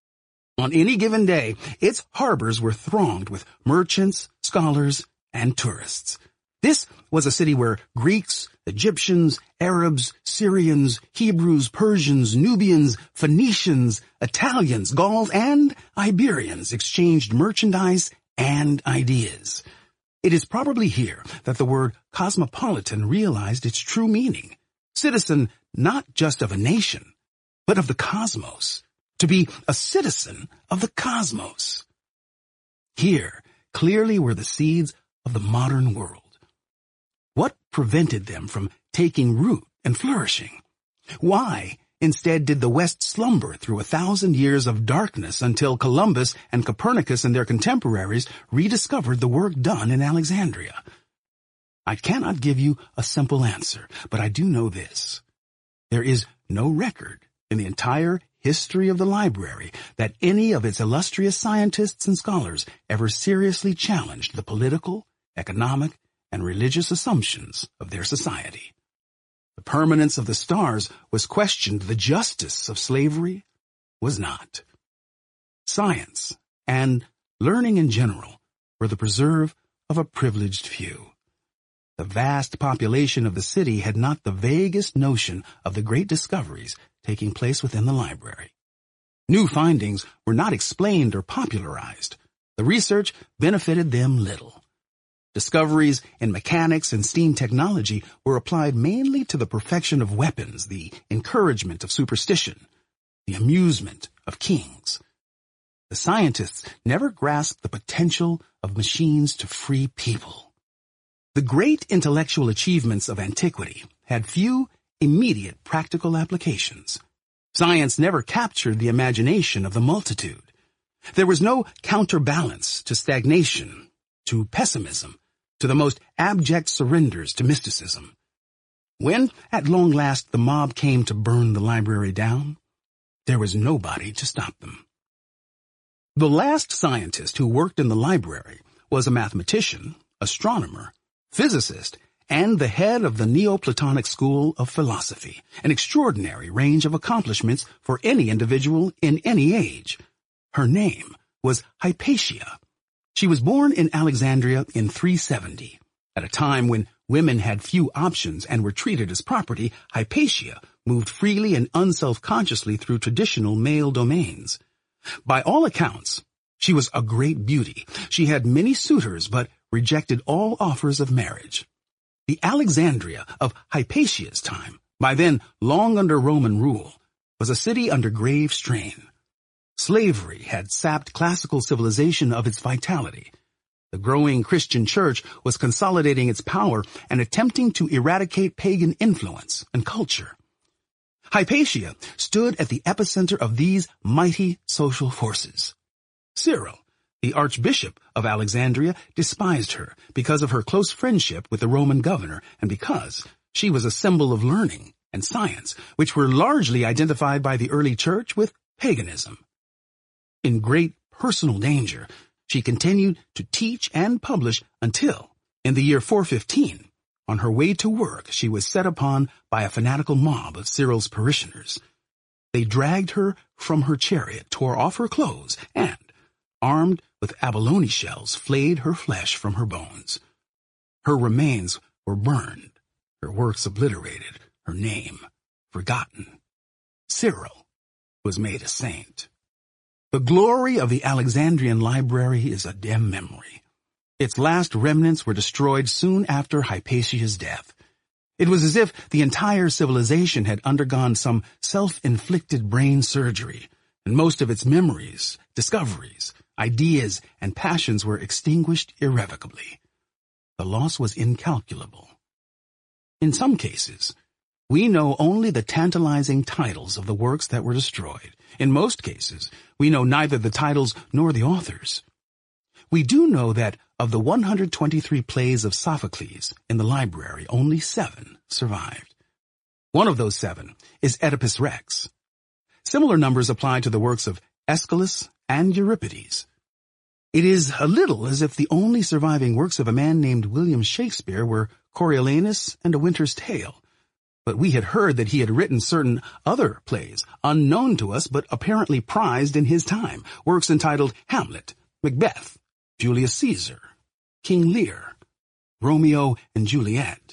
On any given day, its harbors were thronged with merchants, scholars, and tourists. This was a city where Greeks, Egyptians, Arabs, Syrians, Hebrews, Persians, Nubians, Phoenicians, Italians, Gauls, and Iberians exchanged merchandise and ideas. It is probably here that the word cosmopolitan realized its true meaning. Citizen not just of a nation, but of the cosmos. To be a citizen of the cosmos. Here, clearly were the seeds of the modern world. What prevented them from taking root and flourishing? Why, instead, did the West slumber through 1,000 years of darkness until Columbus and Copernicus and their contemporaries rediscovered the work done in Alexandria? I cannot give you a simple answer, but I do know this. There is no record in the entire history of the library that any of its illustrious scientists and scholars ever seriously challenged the political, economic, and religious assumptions of their society. The permanence of the stars was questioned. The justice of slavery was not. Science and learning in general were the preserve of a privileged few. The vast population of the city had not the vaguest notion of the great discoveries taking place within the library. New findings were not explained or popularized. The research benefited them little. Discoveries in mechanics and steam technology were applied mainly to the perfection of weapons, the encouragement of superstition, the amusement of kings. The scientists never grasped the potential of machines to free people. The great intellectual achievements of antiquity had few immediate practical applications. Science never captured the imagination of the multitude. There was no counterbalance to stagnation, to pessimism, to the most abject surrenders to mysticism. When, at long last, the mob came to burn the library down, there was nobody to stop them. The last scientist who worked in the library was a mathematician, astronomer, physicist, and the head of the Neoplatonic school of philosophy, an extraordinary range of accomplishments for any individual in any age. Her name was Hypatia. She was born in Alexandria in 370. At a time when women had few options and were treated as property, Hypatia moved freely and unselfconsciously through traditional male domains. By all accounts, she was a great beauty. She had many suitors, but rejected all offers of marriage. The Alexandria of Hypatia's time, by then long under Roman rule, was a city under grave strain. Slavery had sapped classical civilization of its vitality. The growing Christian church was consolidating its power and attempting to eradicate pagan influence and culture. Hypatia stood at the epicenter of these mighty social forces. Cyril, the Archbishop of Alexandria, despised her because of her close friendship with the Roman governor and because she was a symbol of learning and science, which were largely identified by the early church with paganism. In great personal danger, she continued to teach and publish until, in the year 415, on her way to work, she was set upon by a fanatical mob of Cyril's parishioners. They dragged her from her chariot, tore off her clothes, and, armed with abalone shells, flayed her flesh from her bones. Her remains were burned, her works obliterated, her name forgotten. Cyril was made a saint. The glory of the Alexandrian library is a dim memory. Its last remnants were destroyed soon after Hypatia's death. It was as if the entire civilization had undergone some self-inflicted brain surgery, and most of its memories, discoveries, ideas, and passions were extinguished irrevocably. The loss was incalculable. In some cases, we know only the tantalizing titles of the works that were destroyed. In most cases, we know neither the titles nor the authors. We do know that of the 123 plays of Sophocles in the library, only 7 survived. One of those 7 is Oedipus Rex. Similar numbers apply to the works of Aeschylus and Euripides. It is a little as if the only surviving works of a man named William Shakespeare were Coriolanus and A Winter's Tale. But we had heard that he had written certain other plays, unknown to us but apparently prized in his time, works entitled Hamlet, Macbeth, Julius Caesar, King Lear, Romeo and Juliet.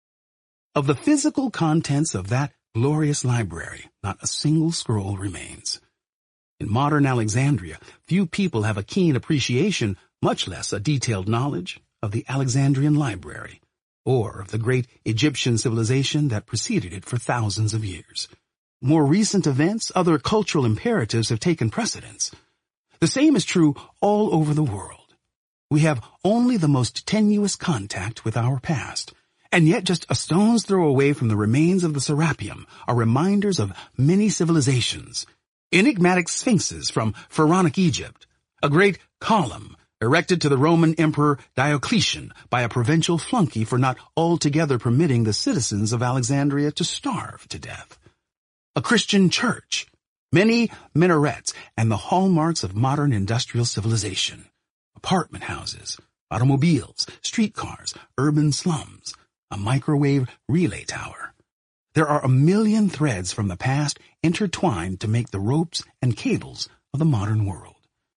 Of the physical contents of that glorious library, not a single scroll remains. In modern Alexandria, few people have a keen appreciation, much less a detailed knowledge, of the Alexandrian library, or of the great Egyptian civilization that preceded it for thousands of years. More recent events, other cultural imperatives have taken precedence. The same is true all over the world. We have only the most tenuous contact with our past, and yet just a stone's throw away from the remains of the Serapeum are reminders of many civilizations. Enigmatic sphinxes from pharaonic Egypt, a great column erected to the Roman Emperor Diocletian by a provincial flunky for not altogether permitting the citizens of Alexandria to starve to death, a Christian church, many minarets, and the hallmarks of modern industrial civilization, apartment houses, automobiles, streetcars, urban slums, a microwave relay tower. There are a million threads from the past intertwined to make the ropes and cables of the modern world.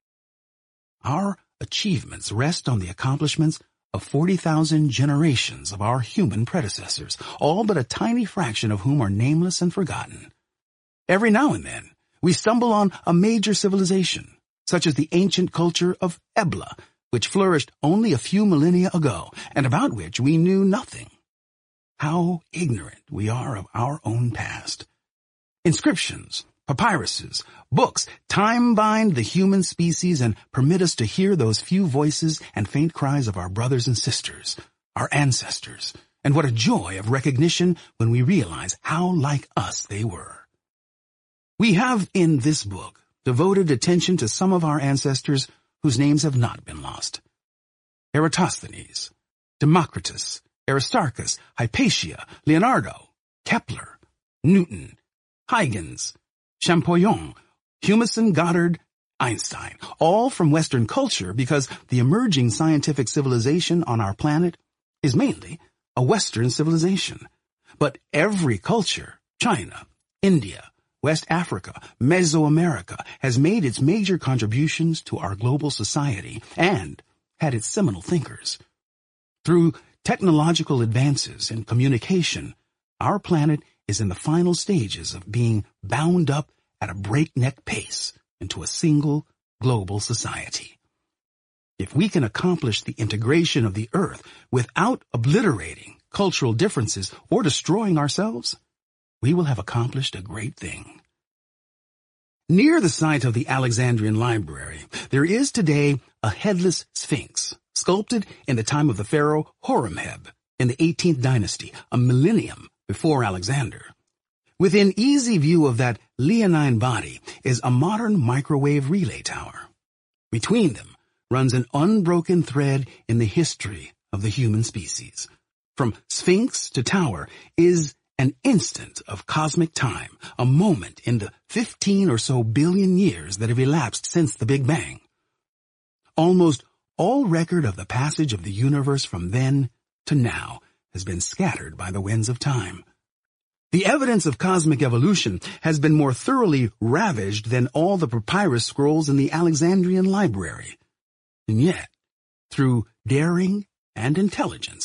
Our achievements rest on the accomplishments of 40,000 generations of our human predecessors, all but a tiny fraction of whom are nameless and forgotten. Every now and then, we stumble on a major civilization, such as the ancient culture of Ebla, which flourished only a few millennia ago, and about which we knew nothing. How ignorant we are of our own past. Inscriptions, papyruses, books time-bind the human species and permit us to hear those few voices and faint cries of our brothers and sisters, our ancestors, and what a joy of recognition when we realize how like us they were. We have in this book devoted attention to some of our ancestors whose names have not been lost. Eratosthenes, Democritus, Aristarchus, Hypatia, Leonardo, Kepler, Newton, Huygens, Champollion, Humason, Goddard, Einstein, all from Western culture because the emerging scientific civilization on our planet is mainly a Western civilization. But every culture, China, India, West Africa, Mesoamerica, has made its major contributions to our global society and had its seminal thinkers. Through technological advances in communication, our planet is in the final stages of being bound up at a breakneck pace into a single global society. If we can accomplish the integration of the Earth without obliterating cultural differences or destroying ourselves, we will have accomplished a great thing. Near the site of the Alexandrian Library, there is today a headless sphinx, sculpted in the time of the pharaoh Horemheb in the 18th dynasty, a millennium before Alexander. Within easy view of that leonine body is a modern microwave relay tower. Between them runs an unbroken thread in the history of the human species. From sphinx to tower is an instant of cosmic time, a moment in the 15 or so billion years that have elapsed since the Big Bang. Almost all record of the passage of the universe from then to now has been scattered by the winds of time. The evidence of cosmic evolution has been more thoroughly ravaged than all the papyrus scrolls in the Alexandrian Library. And yet, through daring and intelligence,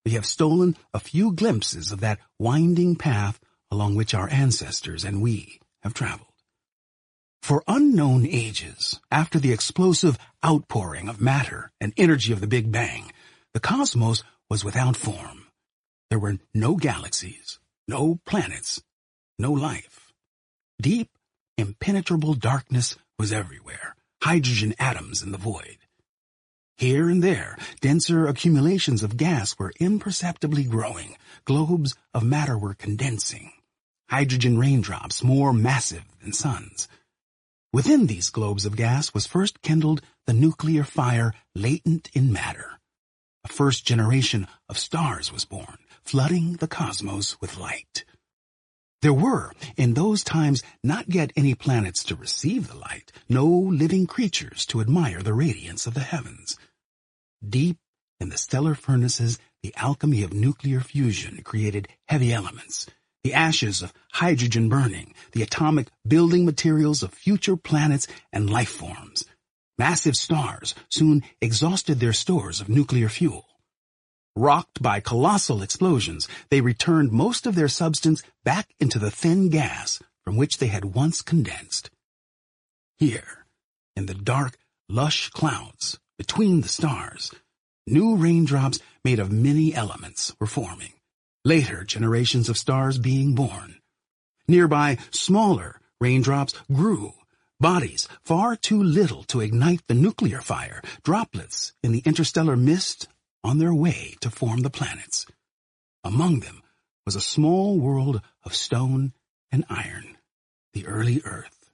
we have stolen a few glimpses of that winding path along which our ancestors and we have traveled. For unknown ages, after the explosive outpouring of matter and energy of the Big Bang, the cosmos was without form. There were no galaxies, no planets, no life. Deep, impenetrable darkness was everywhere, hydrogen atoms in the void. Here and there, denser accumulations of gas were imperceptibly growing. Globes of matter were condensing. Hydrogen raindrops more massive than suns. Within these globes of gas was first kindled the nuclear fire latent in matter. A first generation of stars was born, flooding the cosmos with light. There were, in those times, not yet any planets to receive the light, no living creatures to admire the radiance of the heavens. Deep in the stellar furnaces, the alchemy of nuclear fusion created heavy elements, the ashes of hydrogen burning, the atomic building materials of future planets and life forms. Massive stars soon exhausted their stores of nuclear fuel. Rocked by colossal explosions, they returned most of their substance back into the thin gas from which they had once condensed. Here, in the dark, lush clouds between the stars, new raindrops made of many elements were forming, later generations of stars being born. Nearby, smaller raindrops grew, bodies far too little to ignite the nuclear fire, droplets in the interstellar mist on their way to form the planets. Among them was a small world of stone and iron, the early Earth.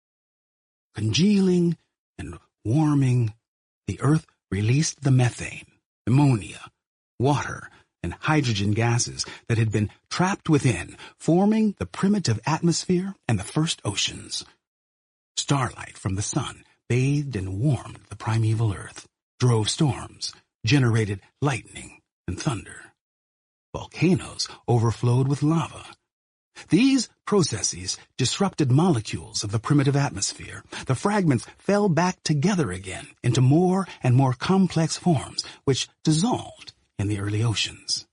Congealing and warming, the Earth released the methane, ammonia, water, and hydrogen gases that had been trapped within, forming the primitive atmosphere and the first oceans. Starlight from the sun bathed and warmed the primeval Earth, drove storms, generated lightning and thunder. Volcanoes overflowed with lava. These processes disrupted molecules of the primitive atmosphere. The fragments fell back together again into more and more complex forms, which dissolved in the early oceans.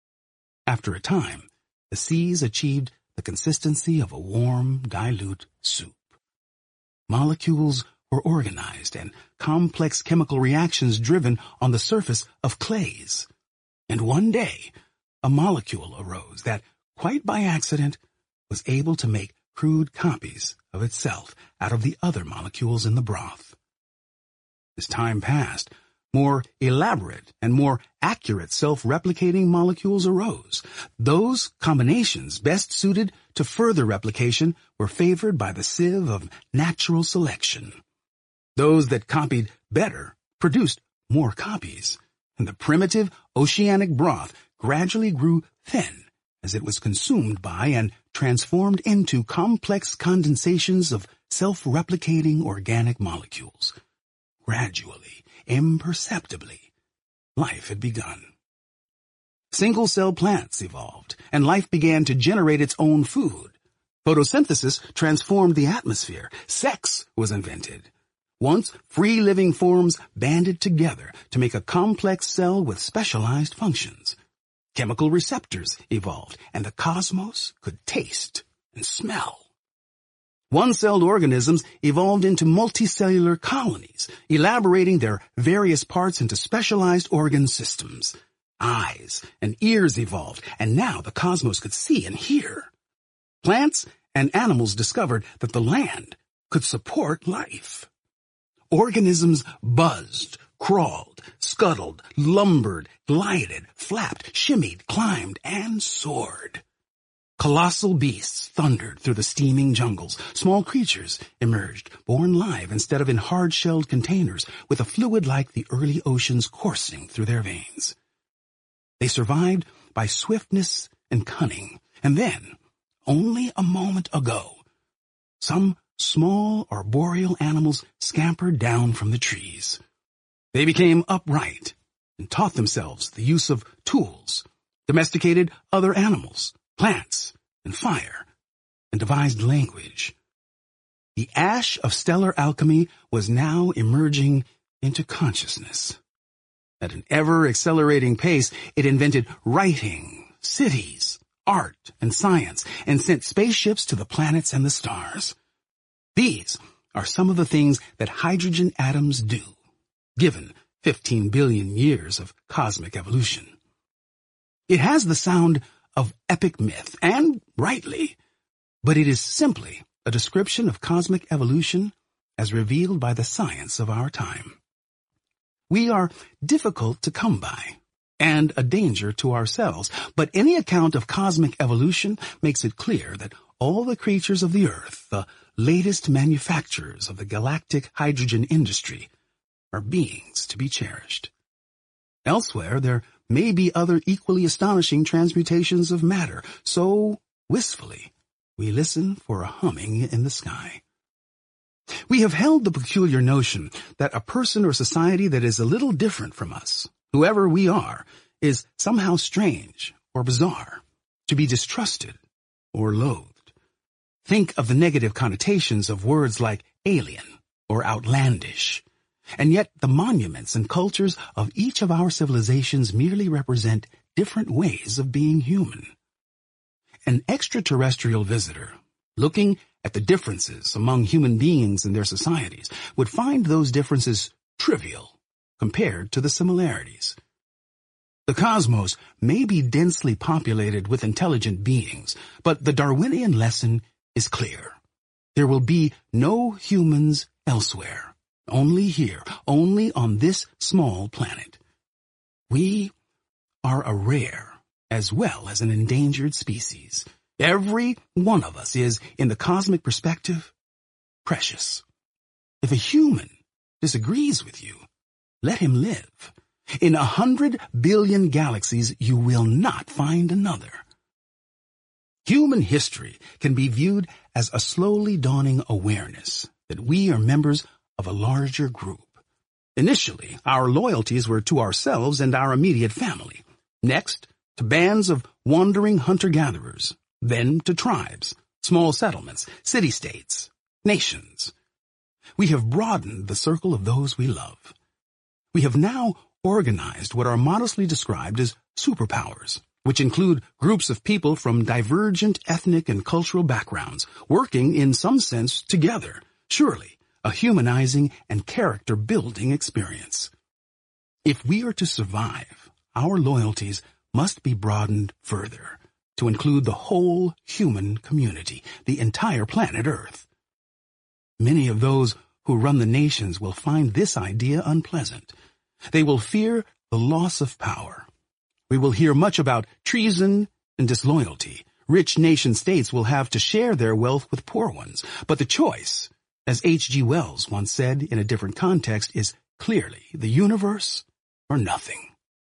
After a time, the seas achieved the consistency of a warm, dilute soup. Molecules were organized and complex chemical reactions driven on the surface of clays. And one day, a molecule arose that, quite by accident, was able to make crude copies of itself out of the other molecules in the broth. As time passed, more elaborate and more accurate self-replicating molecules arose. Those combinations best suited to further replication were favored by the sieve of natural selection. Those that copied better produced more copies, and the primitive oceanic broth gradually grew thin as it was consumed by and transformed into complex condensations of self-replicating organic molecules. Gradually, imperceptibly, life had begun. Single-cell plants evolved, and life began to generate its own food. Photosynthesis transformed the atmosphere. Sex was invented. Once free-living forms banded together to make a complex cell with specialized functions. Chemical receptors evolved, and the cosmos could taste and smell. One-celled organisms evolved into multicellular colonies, elaborating their various parts into specialized organ systems. Eyes and ears evolved, and now the cosmos could see and hear. Plants and animals discovered that the land could support life. Organisms buzzed, crawled, scuttled, lumbered, glided, flapped, shimmied, climbed, and soared. Colossal beasts thundered through the steaming jungles. Small creatures emerged, born live instead of in hard-shelled containers, with a fluid like the early oceans coursing through their veins. They survived by swiftness and cunning, and then, only a moment ago, some small arboreal animals scampered down from the trees. They became upright and taught themselves the use of tools, domesticated other animals, plants, and fire, and devised language. The ash of stellar alchemy was now emerging into consciousness. At an ever-accelerating pace, it invented writing, cities, art, and science, and sent spaceships to the planets and the stars. These are some of the things that hydrogen atoms do, given 15 billion years of cosmic evolution. It has the sound of epic myth, and rightly, but it is simply a description of cosmic evolution as revealed by the science of our time. We are difficult to come by, and a danger to ourselves, but any account of cosmic evolution makes it clear that all the creatures of the earth, the latest manufacturers of the galactic hydrogen industry, are beings to be cherished. Elsewhere, there may be other equally astonishing transmutations of matter, so wistfully we listen for a humming in the sky. We have held the peculiar notion that a person or society that is a little different from us, whoever we are, is somehow strange or bizarre, to be distrusted or loathed. Think of the negative connotations of words like alien or outlandish. And yet the monuments and cultures of each of our civilizations merely represent different ways of being human. An extraterrestrial visitor, looking at the differences among human beings and their societies, would find those differences trivial compared to the similarities. The cosmos may be densely populated with intelligent beings, but the Darwinian lesson is clear. There will be no humans elsewhere, only here, only on this small planet. We are a rare as well as an endangered species. Every one of us is, in the cosmic perspective, precious. If a human disagrees with you, let him live. In 100 billion galaxies, you will not find another. Human history can be viewed as a slowly dawning awareness that we are members of a larger group. Initially, our loyalties were to ourselves and our immediate family. Next, to bands of wandering hunter-gatherers. Then to tribes, small settlements, city-states, nations. We have broadened the circle of those we love. We have now organized what are modestly described as superpowers, which include groups of people from divergent ethnic and cultural backgrounds, working in some sense together, surely a humanizing and character-building experience. If we are to survive, our loyalties must be broadened further, to include the whole human community, the entire planet Earth. Many of those who run the nations will find this idea unpleasant. They will fear the loss of power. We will hear much about treason and disloyalty. Rich nation-states will have to share their wealth with poor ones. But the choice, as H.G. Wells once said in a different context, is clearly the universe or nothing.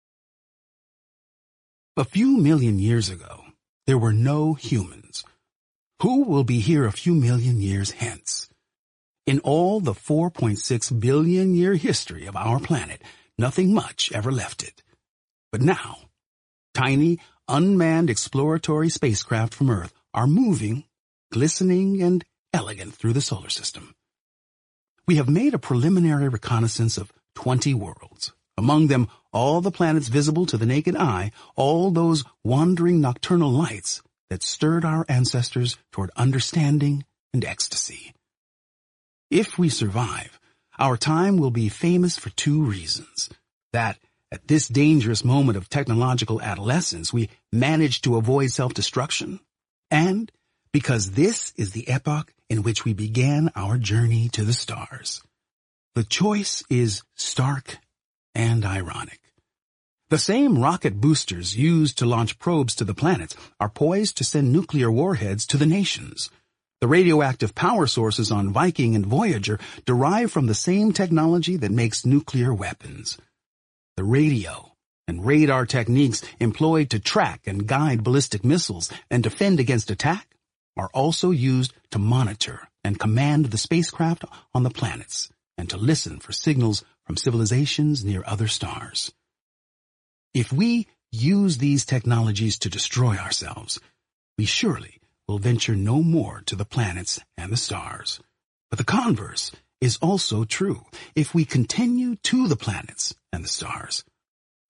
A few million years ago, there were no humans. Who will be here a few million years hence? In all the 4.6 billion year history of our planet, nothing much ever left it. But now, tiny, unmanned exploratory spacecraft from Earth are moving, glistening, and elegant through the solar system. We have made a preliminary reconnaissance of 20 worlds. Among them, all the planets visible to the naked eye, all those wandering nocturnal lights that stirred our ancestors toward understanding and ecstasy. If we survive, our time will be famous for two reasons. That, at this dangerous moment of technological adolescence, we managed to avoid self-destruction, and because this is the epoch in which we began our journey to the stars. The choice is stark and ironic. The same rocket boosters used to launch probes to the planets are poised to send nuclear warheads to the nations. The radioactive power sources on Viking and Voyager derive from the same technology that makes nuclear weapons. The radio and radar techniques employed to track and guide ballistic missiles and defend against attack are also used to monitor and command the spacecraft on the planets and to listen for signals from civilizations near other stars. If we use these technologies to destroy ourselves, we surely will venture no more to the planets and the stars. But the converse is also true. If we continue to the planets and the stars,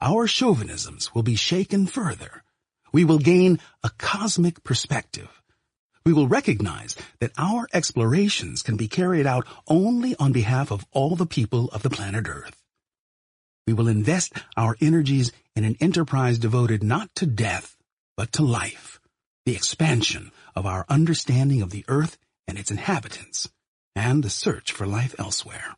our chauvinisms will be shaken further. We will gain a cosmic perspective. We will recognize that our explorations can be carried out only on behalf of all the people of the planet Earth. We will invest our energies in an enterprise devoted not to death, but to life, the expansion of our understanding of the Earth and its inhabitants, and the search for life elsewhere.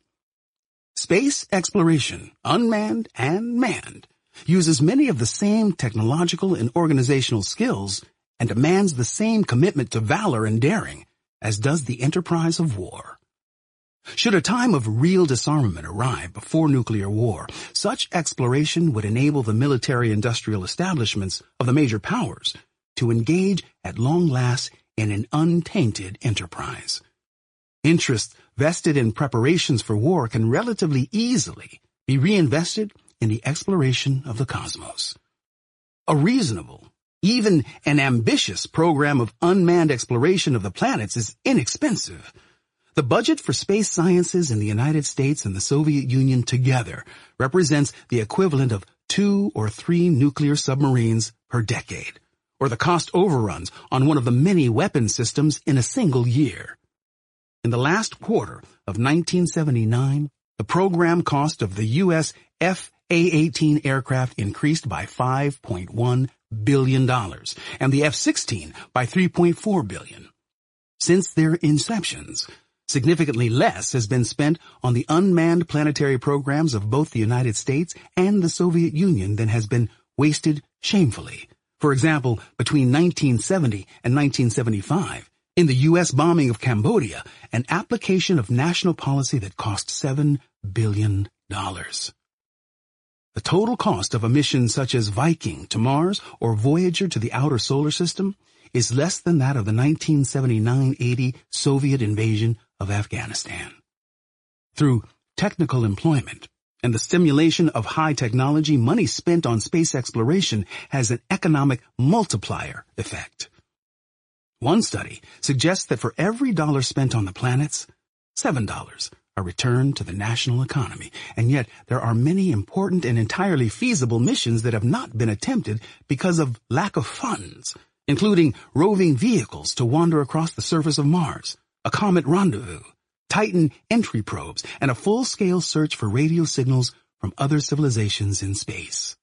Space exploration, unmanned and manned, uses many of the same technological and organizational skills and demands the same commitment to valor and daring as does the enterprise of war. Should a time of real disarmament arrive before nuclear war, such exploration would enable the military-industrial establishments of the major powers to engage at long last in an untainted enterprise. Interests vested in preparations for war can relatively easily be reinvested in the exploration of the cosmos. A reasonable, even an ambitious program of unmanned exploration of the planets is inexpensive. The budget for space sciences in the United States and the Soviet Union together represents the equivalent of 2 or 3 nuclear submarines per decade, or the cost overruns on one of the many weapon systems in a single year. In the last quarter of 1979, the program cost of the U.S. F-A-18 aircraft increased by $5.1 billion, and the F-16 by $3.4 billion. Since their inceptions, significantly less has been spent on the unmanned planetary programs of both the United States and the Soviet Union than has been wasted shamefully. For example, between 1970 and 1975, in the U.S. bombing of Cambodia, an application of national policy that cost $7 billion. The total cost of a mission such as Viking to Mars or Voyager to the outer solar system is less than that of the 1979-80 Soviet invasion of Afghanistan. Through technical employment and the stimulation of high technology, money spent on space exploration has an economic multiplier effect. One study suggests that for every dollar spent on the planets, $7 are returned to the national economy, and yet there are many important and entirely feasible missions that have not been attempted because of lack of funds, including roving vehicles to wander across the surface of Mars, a comet rendezvous, Titan entry probes, and a full-scale search for radio signals from other civilizations in space.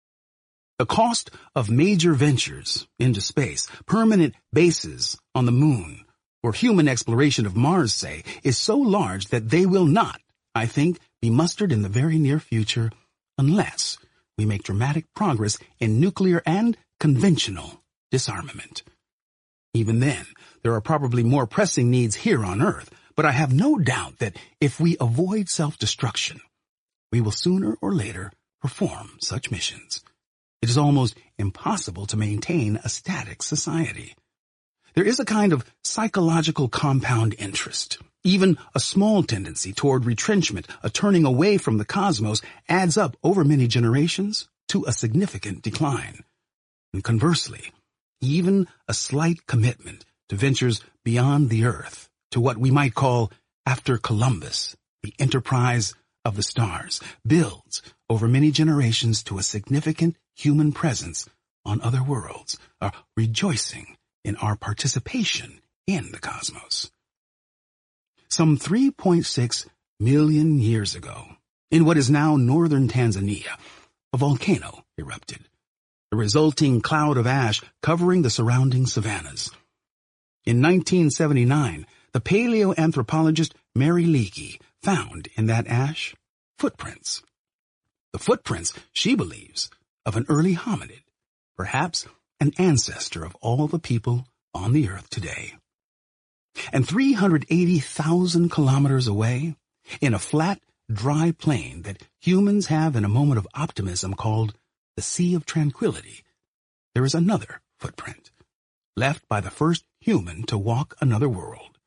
The cost of major ventures into space, permanent bases on the moon, or human exploration of Mars, say, is so large that they will not, I think, be mustered in the very near future unless we make dramatic progress in nuclear and conventional disarmament. Even then, there are probably more pressing needs here on Earth, but I have no doubt that if we avoid self-destruction, we will sooner or later perform such missions. It is almost impossible to maintain a static society. There is a kind of psychological compound interest. Even a small tendency toward retrenchment, a turning away from the cosmos, adds up over many generations to a significant decline. And conversely, even a slight commitment to ventures beyond the Earth, to what we might call, after Columbus, the enterprise of the stars, builds over many generations to a significant human presence on other worlds, a rejoicing in our participation in the cosmos. Some 3.6 million years ago, in what is now northern Tanzania, a volcano erupted, the resulting cloud of ash covering the surrounding savannas. In 1979, the paleoanthropologist Mary Leakey found in that ash footprints. The footprints, she believes, of an early hominid, perhaps an ancestor of all the people on the Earth today. And 380,000 kilometers away, in a flat, dry plain that humans have in a moment of optimism called the Sea of Tranquility, there is another footprint, left by the first human to walk another world.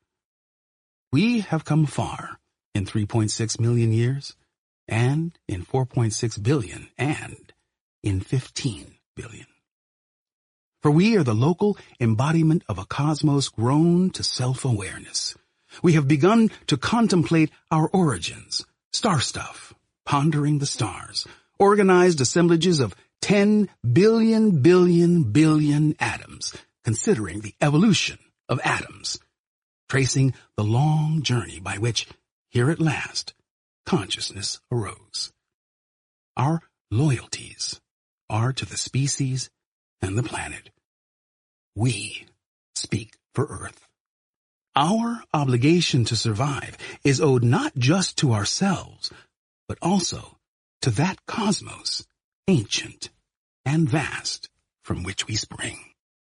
We have come far in 3.6 million years, and in 4.6 billion, and in 15 billion. For we are the local embodiment of a cosmos grown to self-awareness. We have begun to contemplate our origins, star stuff, pondering the stars, organized assemblages of 10 billion atoms, considering the evolution of atoms, tracing the long journey by which, here at last, consciousness arose. Our loyalties are to the species and the planet. We speak for Earth. Our obligation to survive is owed not just to ourselves, but also to that cosmos, ancient and vast, from which we spring.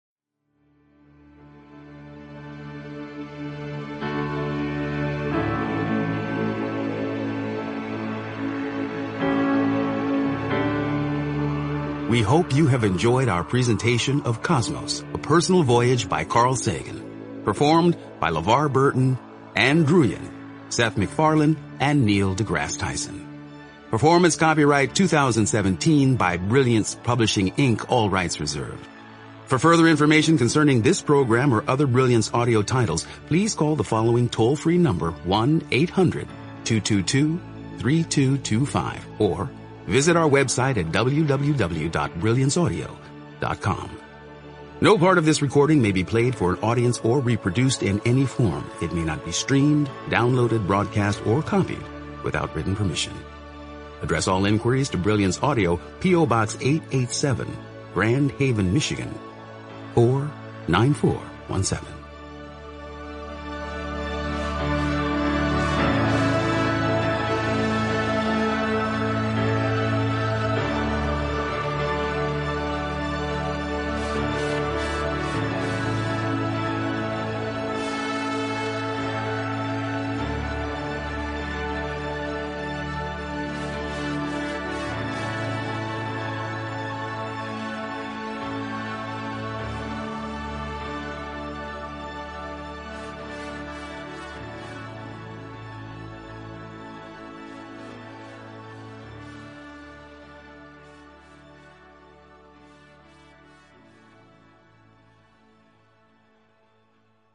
We hope you have enjoyed our presentation of Cosmos, A Personal Voyage by Carl Sagan, performed by LeVar Burton, Ann Druyan, Seth MacFarlane, and Neil deGrasse Tyson. Performance copyright 2017 by Brilliance Publishing, Inc., all rights reserved. For further information concerning this program or other Brilliance audio titles, please call the following toll-free number 1-800-222-3225 or visit our website at www.brillianceaudio.com. No part of this recording may be played for an audience or reproduced in any form. It may not be streamed, downloaded, broadcast, or copied without written permission. Address all inquiries to Brilliance Audio, P.O. Box 887, Grand Haven, Michigan, 49417.